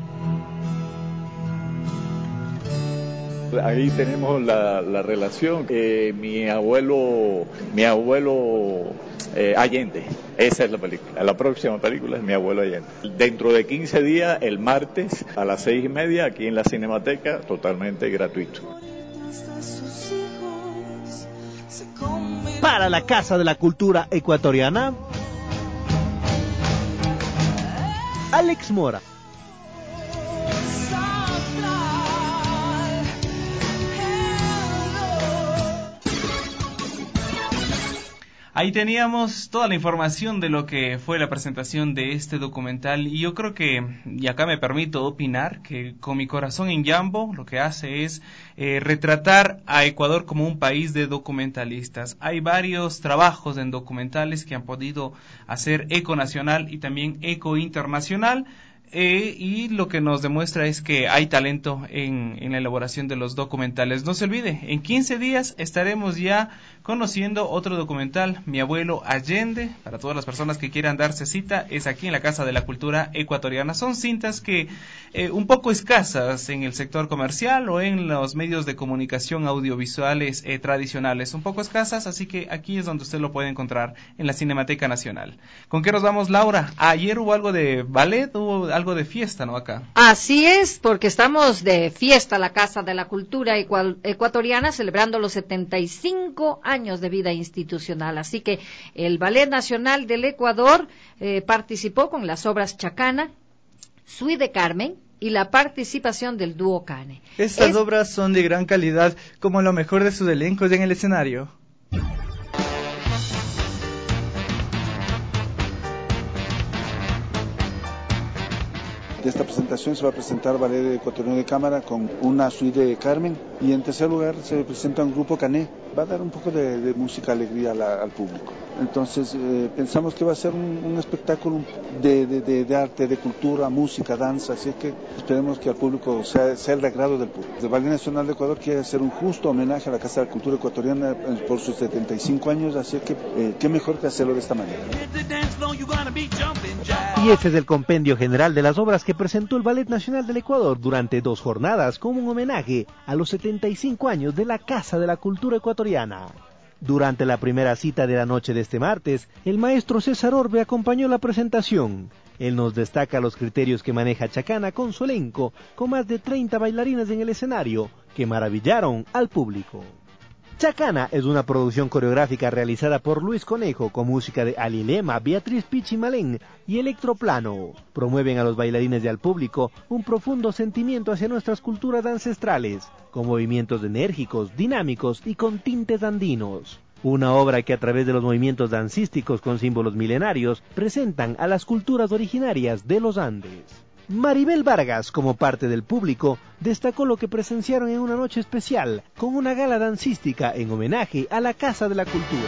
Speaker 15: Ahí tenemos la, la relación que mi abuelo, mi abuelo eh, Allende, esa es la película. La próxima película es Mi abuelo Allende. Dentro de quince días, el martes a las seis y media, aquí en la Cinemateca, totalmente gratuito.
Speaker 16: Para la Casa de la Cultura Ecuatoriana, Alex Mora.
Speaker 3: Ahí teníamos toda la información de lo que fue la presentación de este documental y yo creo que, y acá me permito opinar, que Con mi corazón en Jambo lo que hace es eh, retratar a Ecuador como un país de documentalistas. Hay varios trabajos en documentales que han podido hacer eco nacional y también eco internacional. Eh, y lo que nos demuestra es que hay talento en, en la elaboración de los documentales. No se olvide, en quince días estaremos ya conociendo otro documental, Mi abuelo Allende. Para todas las personas que quieran darse cita, es aquí en la Casa de la Cultura Ecuatoriana. Son cintas que eh, un poco escasas en el sector comercial o en los medios de comunicación audiovisuales eh, tradicionales. Un poco escasas, así que aquí es donde usted lo puede encontrar, en la Cinemateca Nacional. ¿Con qué nos vamos, Laura? Ayer hubo algo de ballet, hubo algo algo de fiesta, ¿no? Acá.
Speaker 2: Así es, porque estamos de fiesta, la Casa de la Cultura Ecuatoriana, celebrando los setenta y cinco años de vida institucional. Así que el Ballet Nacional del Ecuador eh, participó con las obras Chacana, Suí de Carmen y la participación del dúo Cane.
Speaker 4: Estas
Speaker 2: es...
Speaker 4: obras son de gran calidad, como lo mejor de sus elencos en el escenario.
Speaker 17: De esta presentación se va a presentar Ballet Ecuatoriano de Cámara con una suite de Carmen y en tercer lugar se presenta un grupo Cané. Va a dar un poco de, de música, alegría al, al público. Entonces eh, pensamos que va a ser un, un espectáculo de, de, de, de arte, de cultura, música, danza, así que esperemos que al público sea, sea el agrado del público. El Ballet Nacional de Ecuador quiere hacer un justo homenaje a la Casa de la Cultura Ecuatoriana por sus setenta y cinco años, así que eh, qué mejor que hacerlo de esta manera.
Speaker 16: Y este es el compendio general de las obras que presentó el Ballet Nacional del Ecuador durante dos jornadas como un homenaje a los setenta y cinco años de la Casa de la Cultura Ecuatoriana. Durante la primera cita de la noche de este martes, el maestro César Orbe acompañó la presentación. Él nos destaca los criterios que maneja Chacana con su elenco, con más de treinta bailarines en el escenario, que maravillaron al público. Chacana es una producción coreográfica realizada por Luis Conejo con música de Ali Lema, Beatriz Pichimalén y Electroplano. Promueven a los bailarines y al público un profundo sentimiento hacia nuestras culturas ancestrales, con movimientos enérgicos, dinámicos y con tintes andinos. Una obra que a través de los movimientos dancísticos con símbolos milenarios presentan a las culturas originarias de los Andes. Maribel Vargas, como parte del público, destacó lo que presenciaron en una noche especial, con una gala dancística en homenaje a la Casa de la Cultura.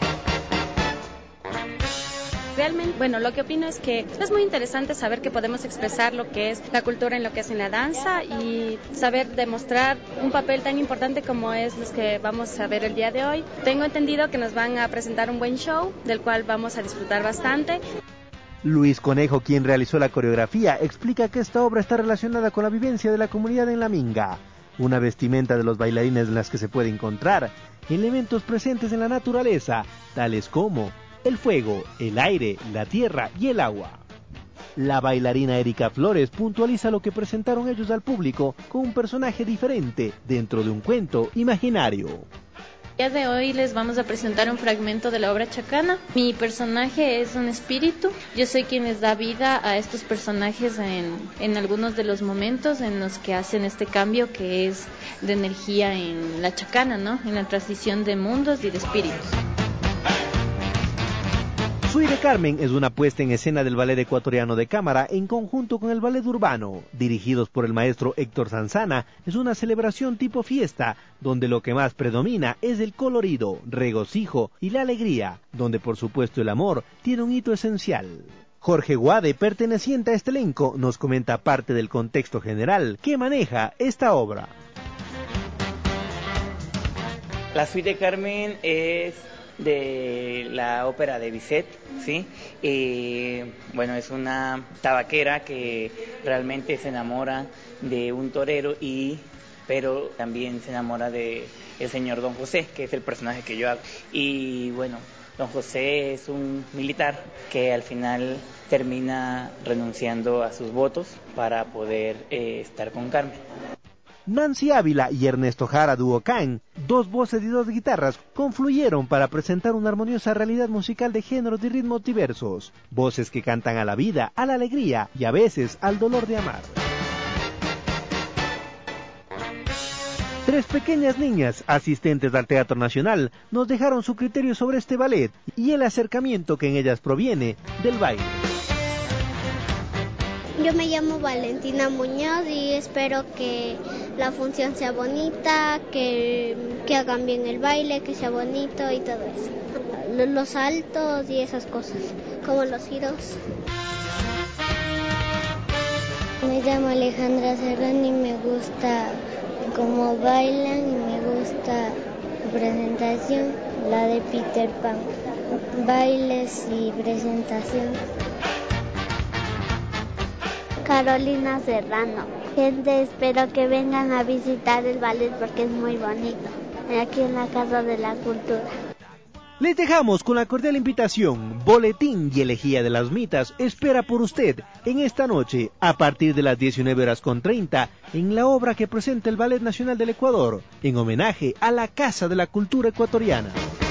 Speaker 18: Realmente, bueno, lo que opino es que es muy interesante saber que podemos expresar lo que es la cultura en lo que es en la danza y saber demostrar un papel tan importante como es los que vamos a ver el día de hoy. Tengo entendido que nos van a presentar un buen show, del cual vamos a disfrutar bastante.
Speaker 16: Luis Conejo, quien realizó la coreografía, explica que esta obra está relacionada con la vivencia de la comunidad en la Minga, una vestimenta de los bailarines en las que se puede encontrar elementos presentes en la naturaleza, tales como el fuego, el aire, la tierra y el agua. La bailarina Erika Flores puntualiza lo que presentaron ellos al público con un personaje diferente dentro de un cuento imaginario.
Speaker 19: El día de hoy les vamos a presentar un fragmento de la obra Chacana. Mi personaje es un espíritu. Yo soy quien les da vida a estos personajes en, en algunos de los momentos en los que hacen este cambio que es de energía en la Chacana, ¿no? En la transición de mundos y de espíritus.
Speaker 16: Suire Carmen es una puesta en escena del ballet ecuatoriano de cámara en conjunto con el ballet urbano, dirigidos por el maestro Héctor Sanzana. Es una celebración tipo fiesta, donde lo que más predomina es el colorido, regocijo y la alegría, donde por supuesto el amor tiene un hito esencial. Jorge Guade, perteneciente a este elenco, nos comenta parte del contexto general que maneja esta obra.
Speaker 20: La Suite de Carmen es de la ópera de Bizet, ¿sí? Eh, bueno, es una tabaquera que realmente se enamora de un torero, y pero también se enamora de el señor Don José, que es el personaje que yo hago. Y bueno, Don José es un militar que al final termina renunciando a sus votos para poder eh, estar con Carmen.
Speaker 16: Nancy Ávila y Ernesto Jara Duocán, dos voces y dos guitarras, confluyeron para presentar una armoniosa realidad musical de géneros y ritmos diversos, voces que cantan a la vida, a la alegría y a veces al dolor de amar. Tres pequeñas niñas, asistentes al Teatro Nacional, nos dejaron su criterio sobre este ballet y el acercamiento que en ellas proviene del baile.
Speaker 21: Yo me llamo Valentina Muñoz y espero que la función sea bonita, que, que hagan bien el baile, que sea bonito y todo eso. Los saltos y esas cosas, como los giros.
Speaker 22: Me llamo Alejandra Serrano y me gusta cómo bailan y me gusta la presentación, la de Peter Pan. Bailes y presentación.
Speaker 23: Carolina Serrano. Gente, espero que vengan a visitar el ballet porque es muy bonito, aquí en la Casa de la Cultura.
Speaker 16: Les dejamos con la cordial invitación. Boletín y Elegía de las Mitas espera por usted en esta noche a partir de las diecinueve horas con treinta en la obra que presenta el Ballet Nacional del Ecuador en homenaje a la Casa de la Cultura Ecuatoriana.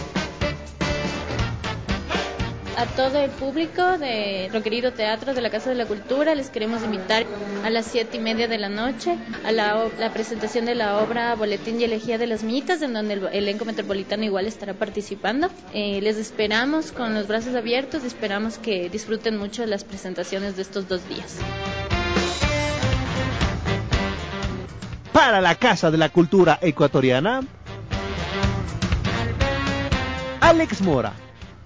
Speaker 19: A todo el público de Roquerido Teatro de la Casa de la Cultura les queremos invitar a las siete y media de la noche a la, la presentación de la obra Boletín y Elegía de las Mitas, en donde el elenco metropolitano igual estará participando. Eh, les esperamos con los brazos abiertos y esperamos que disfruten mucho de las presentaciones de estos dos días.
Speaker 16: Para la Casa de la Cultura Ecuatoriana, Alex Mora.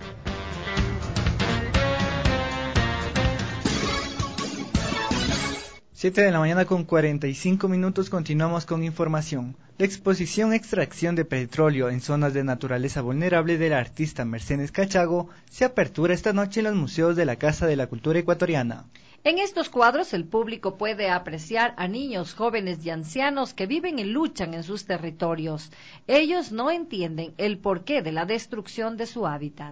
Speaker 4: siete de la mañana con cuarenta y cinco minutos, continuamos con información. La exposición Extracción de petróleo en zonas de naturaleza vulnerable del artista Mercedes Cachago se apertura esta noche en los museos de la Casa de la Cultura Ecuatoriana.
Speaker 2: En estos cuadros el público puede apreciar a niños, jóvenes y ancianos que viven y luchan en sus territorios. Ellos no entienden el porqué de la destrucción de su hábitat.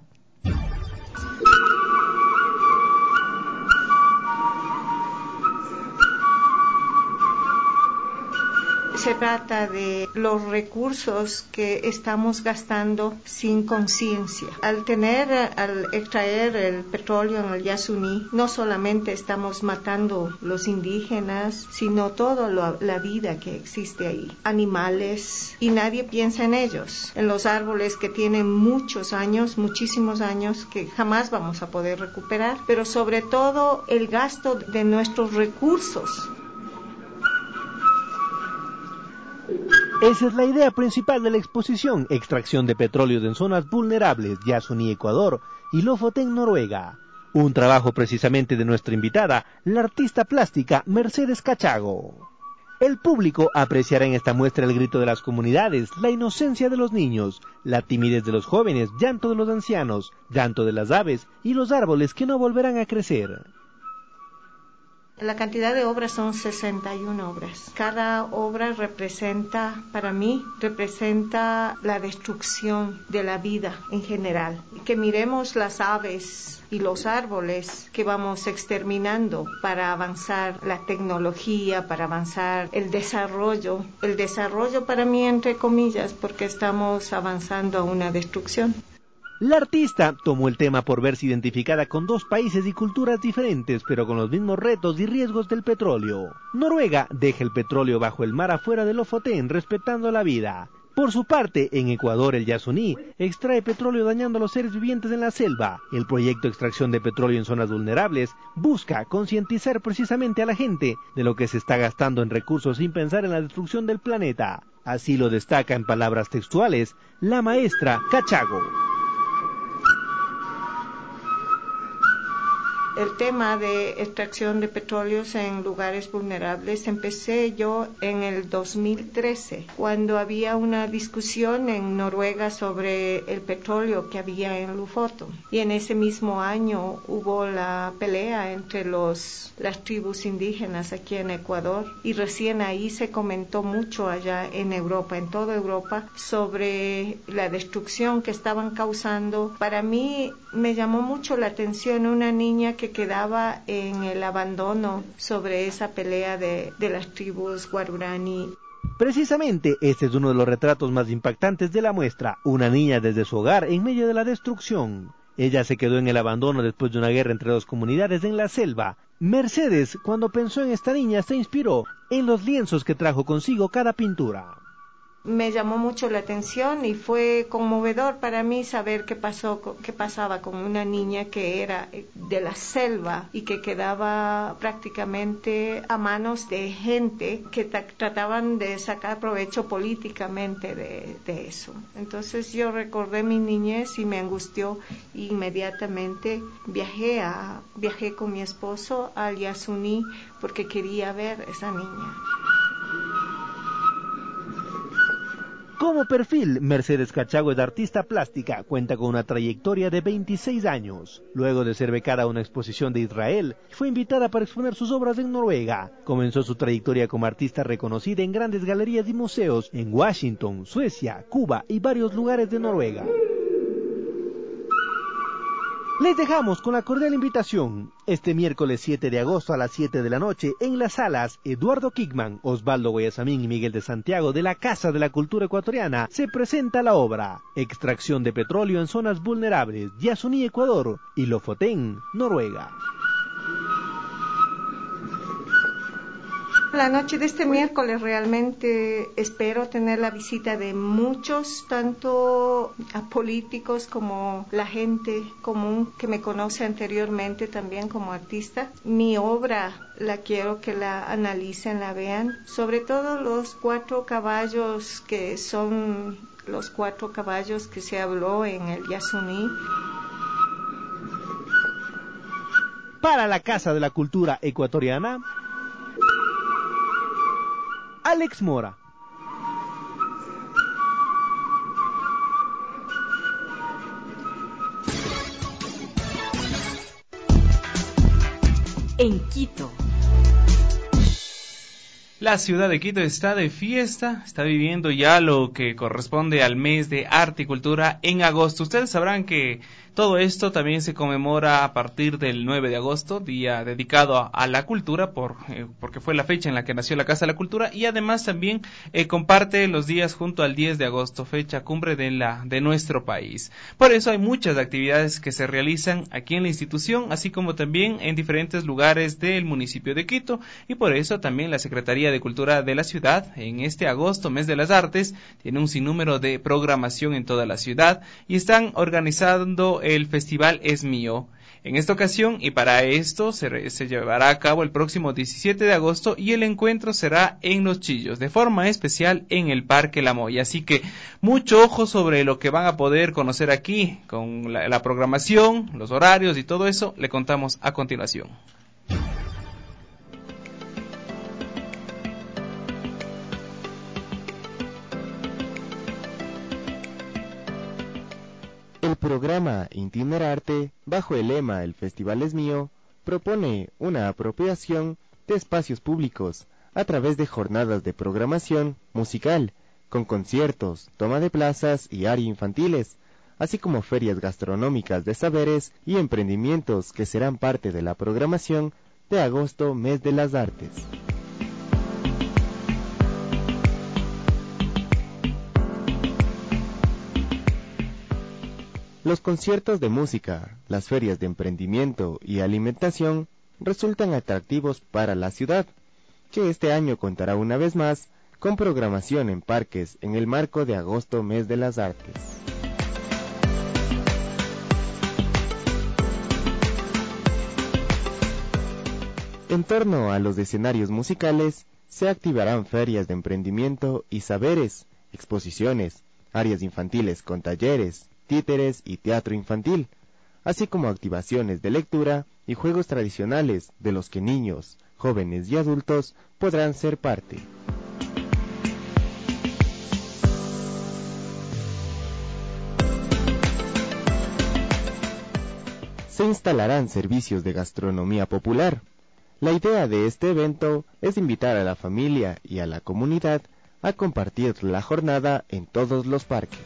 Speaker 5: Se trata de los recursos que estamos gastando sin conciencia. Al tener, al extraer el petróleo en el Yasuní, no solamente estamos matando los indígenas, sino toda la vida que existe ahí. Animales, y nadie piensa en ellos. En los árboles que tienen muchos años, muchísimos años, que jamás vamos a poder recuperar, pero sobre todo el gasto de nuestros recursos.
Speaker 16: Esa es la idea principal de la exposición, extracción de petróleo en zonas vulnerables, Yasuní, Ecuador, y Lofoten, Noruega. Un trabajo precisamente de nuestra invitada, la artista plástica Mercedes Cachago. El público apreciará en esta muestra el grito de las comunidades, la inocencia de los niños, la timidez de los jóvenes, llanto de los ancianos, llanto de las aves y los árboles que no volverán a crecer.
Speaker 5: La cantidad de obras son sesenta y una obras. Cada obra representa, para mí, representa la destrucción de la vida en general. Que miremos las aves y los árboles que vamos exterminando para avanzar la tecnología, para avanzar el desarrollo. El desarrollo para mí, entre comillas, porque estamos avanzando a una destrucción.
Speaker 16: La artista tomó el tema por verse identificada con dos países y culturas diferentes, pero con los mismos retos y riesgos del petróleo. Noruega deja el petróleo bajo el mar afuera de Lofoten, respetando la vida. Por su parte, en Ecuador, el Yasuní extrae petróleo dañando a los seres vivientes en la selva. El proyecto de extracción de petróleo en zonas vulnerables busca concientizar precisamente a la gente de lo que se está gastando en recursos sin pensar en la destrucción del planeta. Así lo destaca en palabras textuales la maestra Cachago.
Speaker 5: El tema de extracción de petróleos en lugares vulnerables empecé yo en el dos mil trece, cuando había una discusión en Noruega sobre el petróleo que había en Lofoten. Y en ese mismo año hubo la pelea entre los, las tribus indígenas aquí en Ecuador, y recién ahí se comentó mucho allá en Europa, en toda Europa, sobre la destrucción que estaban causando. Para mí me llamó mucho la atención una niña que quedaba en el abandono sobre esa pelea de, de las tribus Guarurani.
Speaker 16: Precisamente este es uno de los retratos más impactantes de la muestra, una niña desde su hogar en medio de la destrucción. Ella se quedó en el abandono después de una guerra entre dos comunidades en la selva. Mercedes, cuando pensó en esta niña, se inspiró en los lienzos que trajo consigo cada pintura.
Speaker 5: Me llamó mucho la atención y fue conmovedor para mí saber qué pasó, qué pasaba con una niña que era de la selva y que quedaba prácticamente a manos de gente que trataban de sacar provecho políticamente de, de eso. Entonces yo recordé mi niñez y me angustió, y inmediatamente viajé a viajé con mi esposo al Yasuní porque quería ver a esa niña.
Speaker 16: Como perfil, Mercedes Cachago es artista plástica, cuenta con una trayectoria de veintiséis años. Luego de ser becada a una exposición de Israel, fue invitada para exponer sus obras en Noruega. Comenzó su trayectoria como artista reconocida en grandes galerías y museos en Washington, Suecia, Cuba y varios lugares de Noruega. Les dejamos con la cordial invitación. Este miércoles siete de agosto a las siete de la noche en las salas Eduardo Kickman, Osvaldo Guayasamín y Miguel de Santiago de la Casa de la Cultura Ecuatoriana se presenta la obra Extracción de petróleo en zonas vulnerables, Yasuní, Ecuador y Lofoten, Noruega.
Speaker 5: La noche de este miércoles realmente espero tener la visita de muchos, tanto a políticos como la gente común que me conoce anteriormente también como artista. Mi obra la quiero que la analicen, la vean, sobre todo los cuatro caballos que son los cuatro caballos que se habló en el Yasuní.
Speaker 16: Para la Casa de la Cultura Ecuatoriana, Alex Mora.
Speaker 1: en Quito.
Speaker 3: La ciudad de Quito está de fiesta, está viviendo ya lo que corresponde al mes de arte y cultura en agosto. Ustedes sabrán que todo esto también se conmemora a partir del nueve de agosto, día dedicado a, a la cultura, por, eh, porque fue la fecha en la que nació la Casa de la Cultura, y además también eh, comparte los días junto al diez de agosto, fecha cumbre de, la, de nuestro país. Por eso hay muchas actividades que se realizan aquí en la institución, así como también en diferentes lugares del municipio de Quito, y por eso también la Secretaría de Cultura de la ciudad, en este agosto, mes de las artes, tiene un sinnúmero de programación en toda la ciudad, y están organizando el Festival Es Mío. En esta ocasión, y para esto, se, se llevará a cabo el próximo diecisiete de agosto, y el encuentro será en Los Chillos, de forma especial en el Parque La Moya. Así que mucho ojo sobre lo que van a poder conocer aquí, con la, la programación, los horarios y todo eso, le contamos a continuación.
Speaker 6: El programa Itinerarte, bajo el lema El Festival es Mío, propone una apropiación de espacios públicos a través de jornadas de programación musical, con conciertos, toma de plazas y área infantiles, así como ferias gastronómicas de saberes y emprendimientos que serán parte de la programación de agosto, mes de las artes. Los conciertos de música, las ferias de emprendimiento y alimentación resultan atractivos para la ciudad, que este año contará una vez más con programación en parques en el marco de agosto, mes de las artes. En torno a los escenarios musicales, se activarán ferias de emprendimiento y saberes, exposiciones, áreas infantiles con talleres, títeres y teatro infantil, así como activaciones de lectura y juegos tradicionales de los que niños, jóvenes y adultos podrán ser parte. Se instalarán servicios de gastronomía popular. La idea de este evento es invitar a la familia y a la comunidad a compartir la jornada en todos los parques.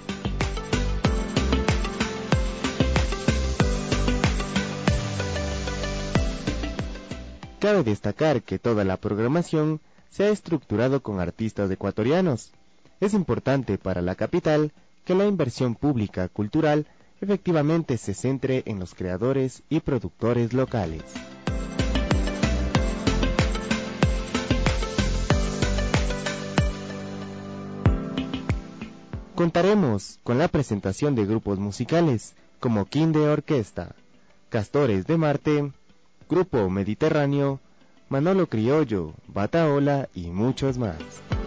Speaker 6: Cabe destacar que toda la programación se ha estructurado con artistas ecuatorianos. Es importante para la capital que la inversión pública cultural efectivamente se centre en los creadores y productores locales. Contaremos con la presentación de grupos musicales como Quinde Orquesta, Castores de Marte, Grupo Mediterráneo, Manolo Criollo, Bataola y muchos más.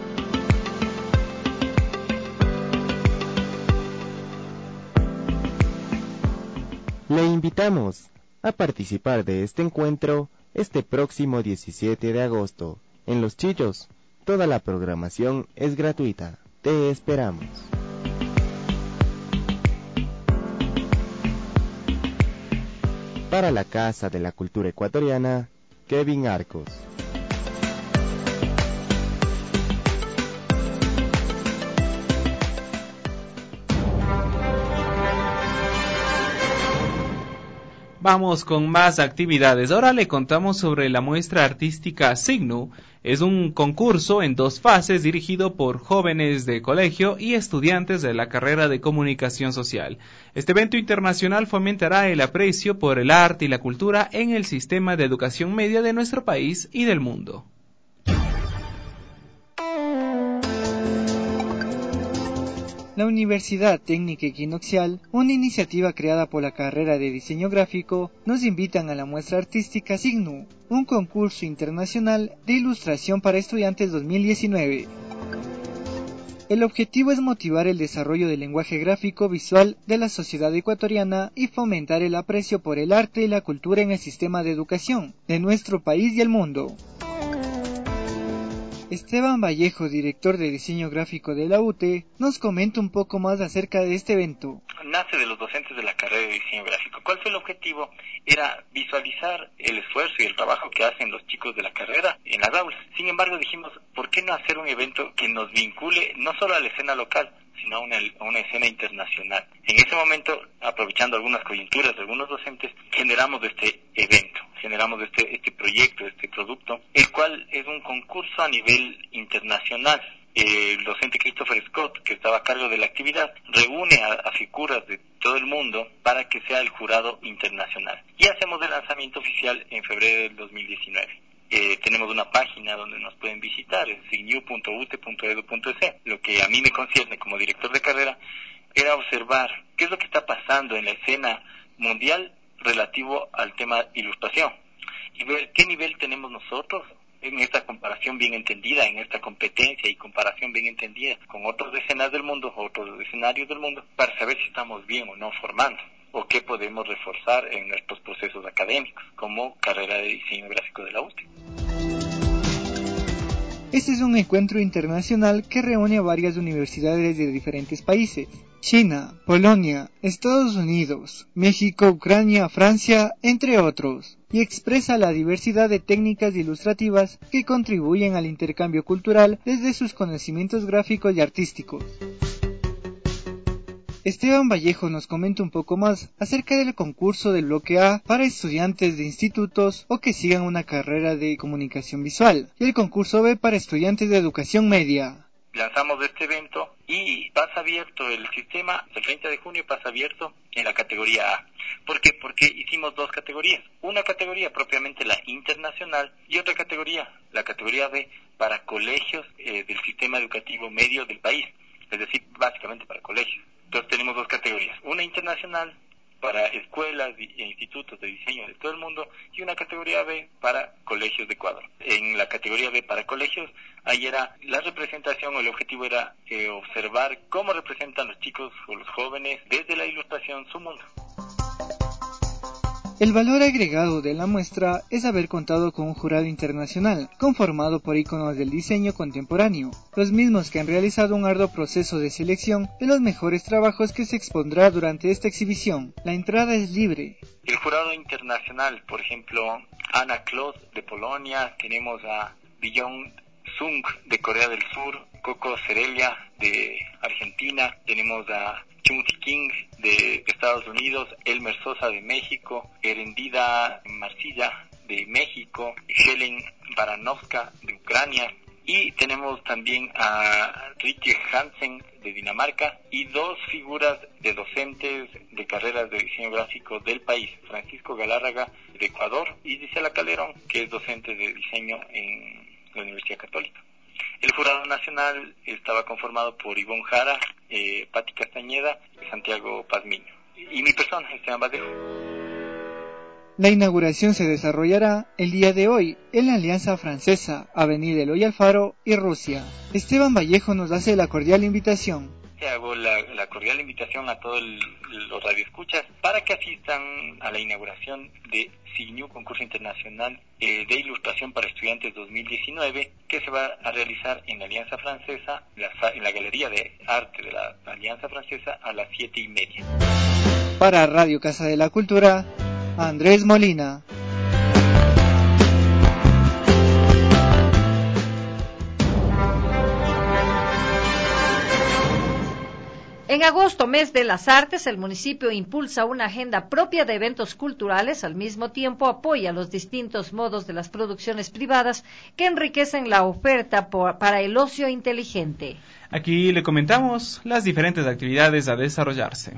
Speaker 6: Le invitamos a participar de este encuentro este próximo diecisiete de agosto. En Los Chillos, toda la programación es gratuita. Te esperamos. Para la Casa de la Cultura Ecuatoriana, Kevin Arcos.
Speaker 3: Vamos con más actividades. Ahora le contamos sobre la muestra artística Signu. Es un concurso en dos fases dirigido por jóvenes de colegio y estudiantes de la carrera de comunicación social. Este evento internacional fomentará el aprecio por el arte y la cultura en el sistema de educación media de nuestro país y del mundo.
Speaker 4: La Universidad Técnica Equinoccial, una iniciativa creada por la carrera de diseño gráfico, nos invitan a la muestra artística Signu, un concurso internacional de ilustración para estudiantes dos mil diecinueve. El objetivo es motivar el desarrollo del lenguaje gráfico visual de la sociedad ecuatoriana y fomentar el aprecio por el arte y la cultura en el sistema de educación de nuestro país y el mundo. Esteban Vallejo, director de diseño gráfico de la U T E, nos comenta un poco más acerca de este evento.
Speaker 7: Nace de los docentes de la carrera de diseño gráfico. ¿Cuál fue el objetivo? Era visualizar el esfuerzo y el trabajo que hacen los chicos de la carrera en las aulas. Sin embargo, dijimos, ¿por qué no hacer un evento que nos vincule no solo a la escena local, sino a una, a una escena internacional? En ese momento, aprovechando algunas coyunturas de algunos docentes, generamos este evento, generamos este, este proyecto, este producto, el cual es un concurso a nivel internacional. El docente Christopher Scott, que estaba a cargo de la actividad, reúne a, a figuras de todo el mundo para que sea el jurado internacional. Y hacemos el lanzamiento oficial en febrero del dos mil diecinueve. Eh, tenemos una página donde nos pueden visitar, es signew punto u t e punto e d u punto e c. Lo que a mí me concierne como director de carrera era observar qué es lo que está pasando en la escena mundial relativo al tema ilustración y ver qué nivel tenemos nosotros en esta comparación bien entendida, en esta competencia y comparación bien entendida con otras escenas del mundo, otros escenarios del mundo, para saber si estamos bien o no formando, o qué podemos reforzar en nuestros procesos académicos, como carrera de diseño gráfico de la U T E.
Speaker 4: Este es un encuentro internacional que reúne a varias universidades de diferentes países: China, Polonia, Estados Unidos, México, Ucrania, Francia, entre otros, y expresa la diversidad de técnicas ilustrativas que contribuyen al intercambio cultural desde sus conocimientos gráficos y artísticos. Esteban Vallejo nos comenta un poco más acerca del concurso del bloque A para estudiantes de institutos o que sigan una carrera de comunicación visual, y el concurso B para estudiantes de educación media.
Speaker 7: Lanzamos este evento y pasa abierto el sistema, el treinta de junio pasa abierto en la categoría A. ¿Por qué? Porque hicimos dos categorías. Una categoría propiamente la internacional y otra categoría, la categoría B, para colegios eh, del sistema educativo medio del país, es decir, básicamente para colegios. Entonces tenemos dos categorías, una internacional para escuelas e institutos de diseño de todo el mundo y una categoría B para colegios de Ecuador. En la categoría B para colegios, ahí era la representación, o el objetivo era eh, observar cómo representan los chicos o los jóvenes desde la ilustración su mundo.
Speaker 4: El valor agregado de la muestra es haber contado con un jurado internacional, conformado por íconos del diseño contemporáneo, los mismos que han realizado un arduo proceso de selección de los mejores trabajos que se expondrá durante esta exhibición. La entrada es libre.
Speaker 7: El jurado internacional, por ejemplo, Anna Kloss de Polonia, tenemos a Billon Sung de Corea del Sur, Coco Cerelia de Argentina, tenemos a Chung King de Estados Unidos, Elmer Sosa de México, Erendida Marcilla de México, Helen Baranovska de Ucrania, y tenemos también a Rikke Hansen de Dinamarca y dos figuras de docentes de carreras de diseño gráfico del país, Francisco Galárraga de Ecuador y Gisela Calderón, que es docente de diseño en la Universidad Católica. El jurado nacional estaba conformado por Ivonne Jara, eh, Patti Castañeda y Santiago Pazmiño. Y mi persona, Esteban Vallejo.
Speaker 4: La inauguración se desarrollará el día de hoy en la Alianza Francesa, Avenida Eloy Alfaro y Rusia. Esteban Vallejo nos hace la cordial invitación.
Speaker 7: Hago la, la cordial invitación a todos los radioescuchas para que asistan a la inauguración de Signew, concurso internacional eh, de ilustración para estudiantes dos mil diecinueve, que se va a realizar en la Alianza Francesa, la, en la Galería de Arte de la Alianza Francesa a las siete y media.
Speaker 4: Para Radio Casa de la Cultura, Andrés Molina.
Speaker 2: En agosto, mes de las artes, el municipio impulsa una agenda propia de eventos culturales, al mismo tiempo apoya los distintos modos de las producciones privadas que enriquecen la oferta por, para el ocio inteligente.
Speaker 3: Aquí le comentamos las diferentes actividades a desarrollarse.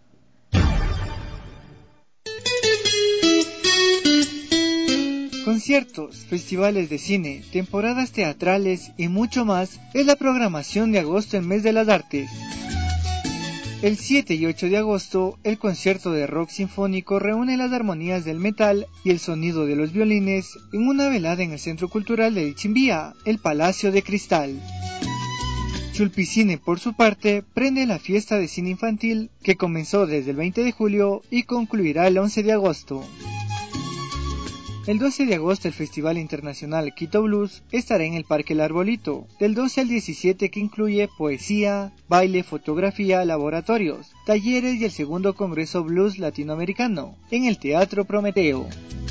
Speaker 4: Conciertos, festivales de cine, temporadas teatrales y mucho más es la programación de agosto en Mes de las Artes. El siete y ocho de agosto, el concierto de rock sinfónico reúne las armonías del metal y el sonido de los violines en una velada en el Centro Cultural de Chimbía, el Palacio de Cristal. Chulpicine, por su parte, prende la fiesta de cine infantil que comenzó desde el veinte de julio y concluirá el once de agosto. El doce de agosto el Festival Internacional Quito Blues estará en el Parque El Arbolito, del doce al diecisiete, que incluye poesía, baile, fotografía, laboratorios, talleres y el segundo Congreso Blues Latinoamericano, en el Teatro Prometeo.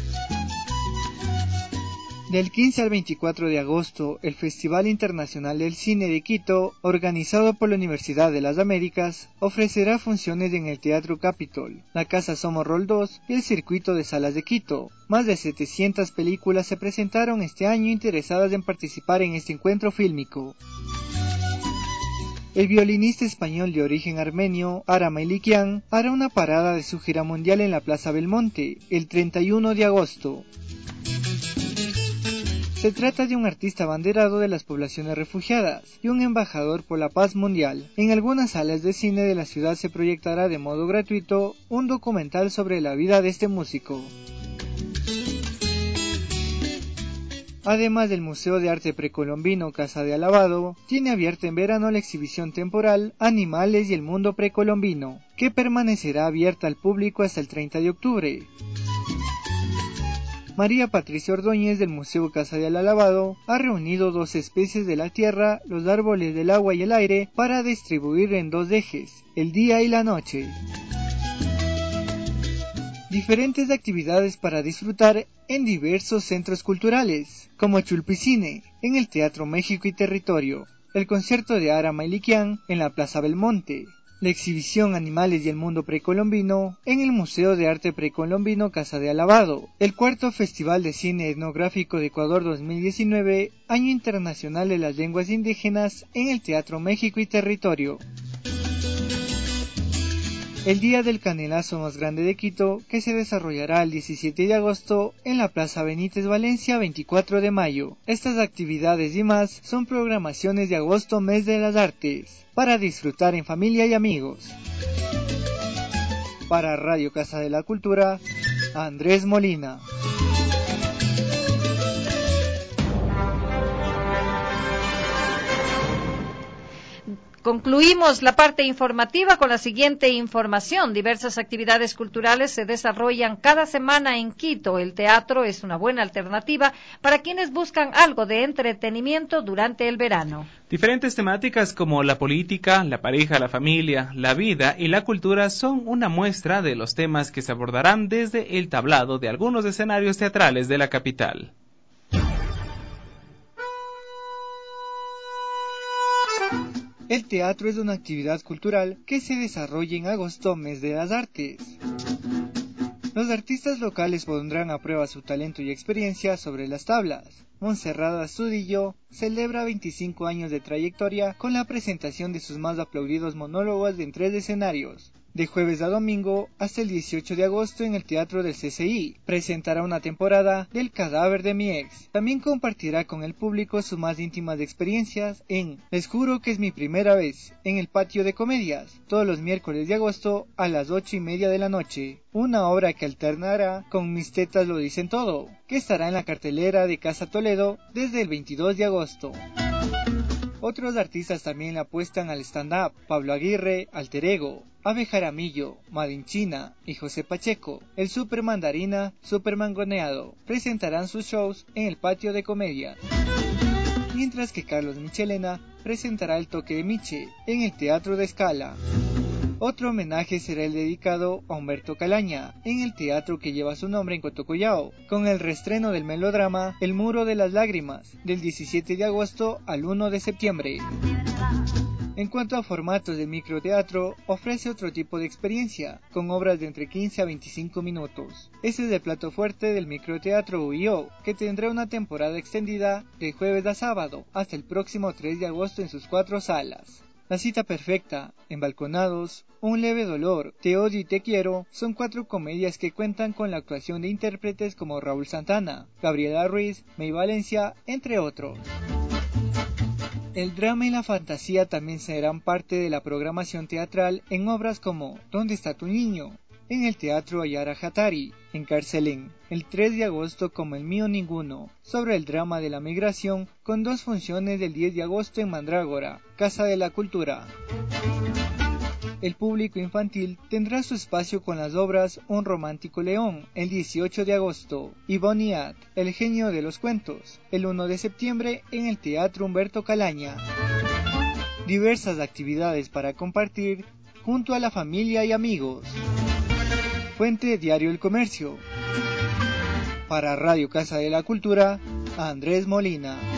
Speaker 4: Del quince al veinticuatro de agosto, el Festival Internacional del Cine de Quito, organizado por la Universidad de las Américas, ofrecerá funciones en el Teatro Capitol, la Casa Somorrol dos y el Circuito de Salas de Quito. Más de setecientas películas se presentaron este año interesadas en participar en este encuentro fílmico. El violinista español de origen armenio, Ara Melikian, hará una parada de su gira mundial en la Plaza Belmonte, el treinta y uno de agosto. Se trata de un artista abanderado de las poblaciones refugiadas y un embajador por la paz mundial. En algunas salas de cine de la ciudad se proyectará de modo gratuito un documental sobre la vida de este músico. Además del Museo de Arte Precolombino Casa de Alabado, tiene abierta en verano la exhibición temporal Animales y el Mundo Precolombino, que permanecerá abierta al público hasta el treinta de octubre. María Patricia Ordóñez del Museo Casa del Alabado ha reunido dos especies de la tierra, los árboles del agua y el aire, para distribuir en dos ejes, el día y la noche. Diferentes actividades para disfrutar en diversos centros culturales, como Chulpicine, en el Teatro México y Territorio, el concierto de Ara Melikian en la Plaza Belmonte, la exhibición Animales y el Mundo Precolombino en el Museo de Arte Precolombino Casa de Alabado, el cuarto Festival de Cine Etnográfico de Ecuador dos mil diecinueve, Año Internacional de las Lenguas Indígenas en el Teatro México y Territorio. El Día del Canelazo más grande de Quito, que se desarrollará el diecisiete de agosto en la Plaza Benítez Valencia, veinticuatro de mayo. Estas actividades y más son programaciones de agosto, mes de las artes, para disfrutar en familia y amigos. Para Radio Casa de la Cultura, Andrés Molina.
Speaker 2: Concluimos la parte informativa con la siguiente información. Diversas actividades culturales se desarrollan cada semana en Quito. El teatro es una buena alternativa para quienes buscan algo de entretenimiento durante el verano.
Speaker 3: Diferentes temáticas como la política, la pareja, la familia, la vida y la cultura son una muestra de los temas que se abordarán desde el tablado de algunos escenarios teatrales de la capital.
Speaker 4: El teatro es una actividad cultural que se desarrolla en agosto, mes de las artes. Los artistas locales pondrán a prueba su talento y experiencia sobre las tablas. Montserrat Astudillo celebra veinticinco años de trayectoria con la presentación de sus más aplaudidos monólogos en tres escenarios. De jueves a domingo hasta el dieciocho de agosto en el Teatro del C C I, presentará una temporada del Cadáver de mi ex. También compartirá con el público sus más íntimas experiencias en Les juro que es mi primera vez, en el Patio de Comedias, todos los miércoles de agosto a las ocho y media de la noche. Una obra que alternará con Mis tetas lo dicen todo, que estará en la cartelera de Casa Toledo desde el veintidós de agosto. Otros artistas también le apuestan al stand-up: Pablo Aguirre, Alter Ego, Ave Jaramillo, Madinchina y José Pacheco. El Super Mandarina, Super Mangoneado presentarán sus shows en el Patio de Comedia. Mientras que Carlos Michelena presentará El Toque de Miche en el Teatro de Scala. Otro homenaje será el dedicado a Humberto Calaña, en el teatro que lleva su nombre en Cotocollao, con el reestreno del melodrama El Muro de las Lágrimas, del diecisiete de agosto al uno de septiembre. En cuanto a formatos de microteatro, ofrece otro tipo de experiencia, con obras de entre quince a veinticinco minutos. Ese es el plato fuerte del microteatro U I O, que tendrá una temporada extendida de jueves a sábado, hasta el próximo tres de agosto en sus cuatro salas. La cita perfecta, Embalconados, Un leve dolor, Te odio y te quiero, son cuatro comedias que cuentan con la actuación de intérpretes como Raúl Santana, Gabriela Ruiz, May Valencia, entre otros. El drama y la fantasía también serán parte de la programación teatral en obras como ¿Dónde está tu niño?, en el Teatro Ayara Hatari, en Carcelén, el tres de agosto como El mío ninguno, sobre el drama de la migración, con dos funciones del diez de agosto en Mandrágora, Casa de la Cultura. El público infantil tendrá su espacio con las obras Un romántico león el dieciocho de agosto y Boniat, el genio de los cuentos, el uno de septiembre en el Teatro Humberto Calaña. Diversas actividades para compartir junto a la familia y amigos. Fuente Diario El Comercio. Para Radio Casa de la Cultura, Andrés Molina.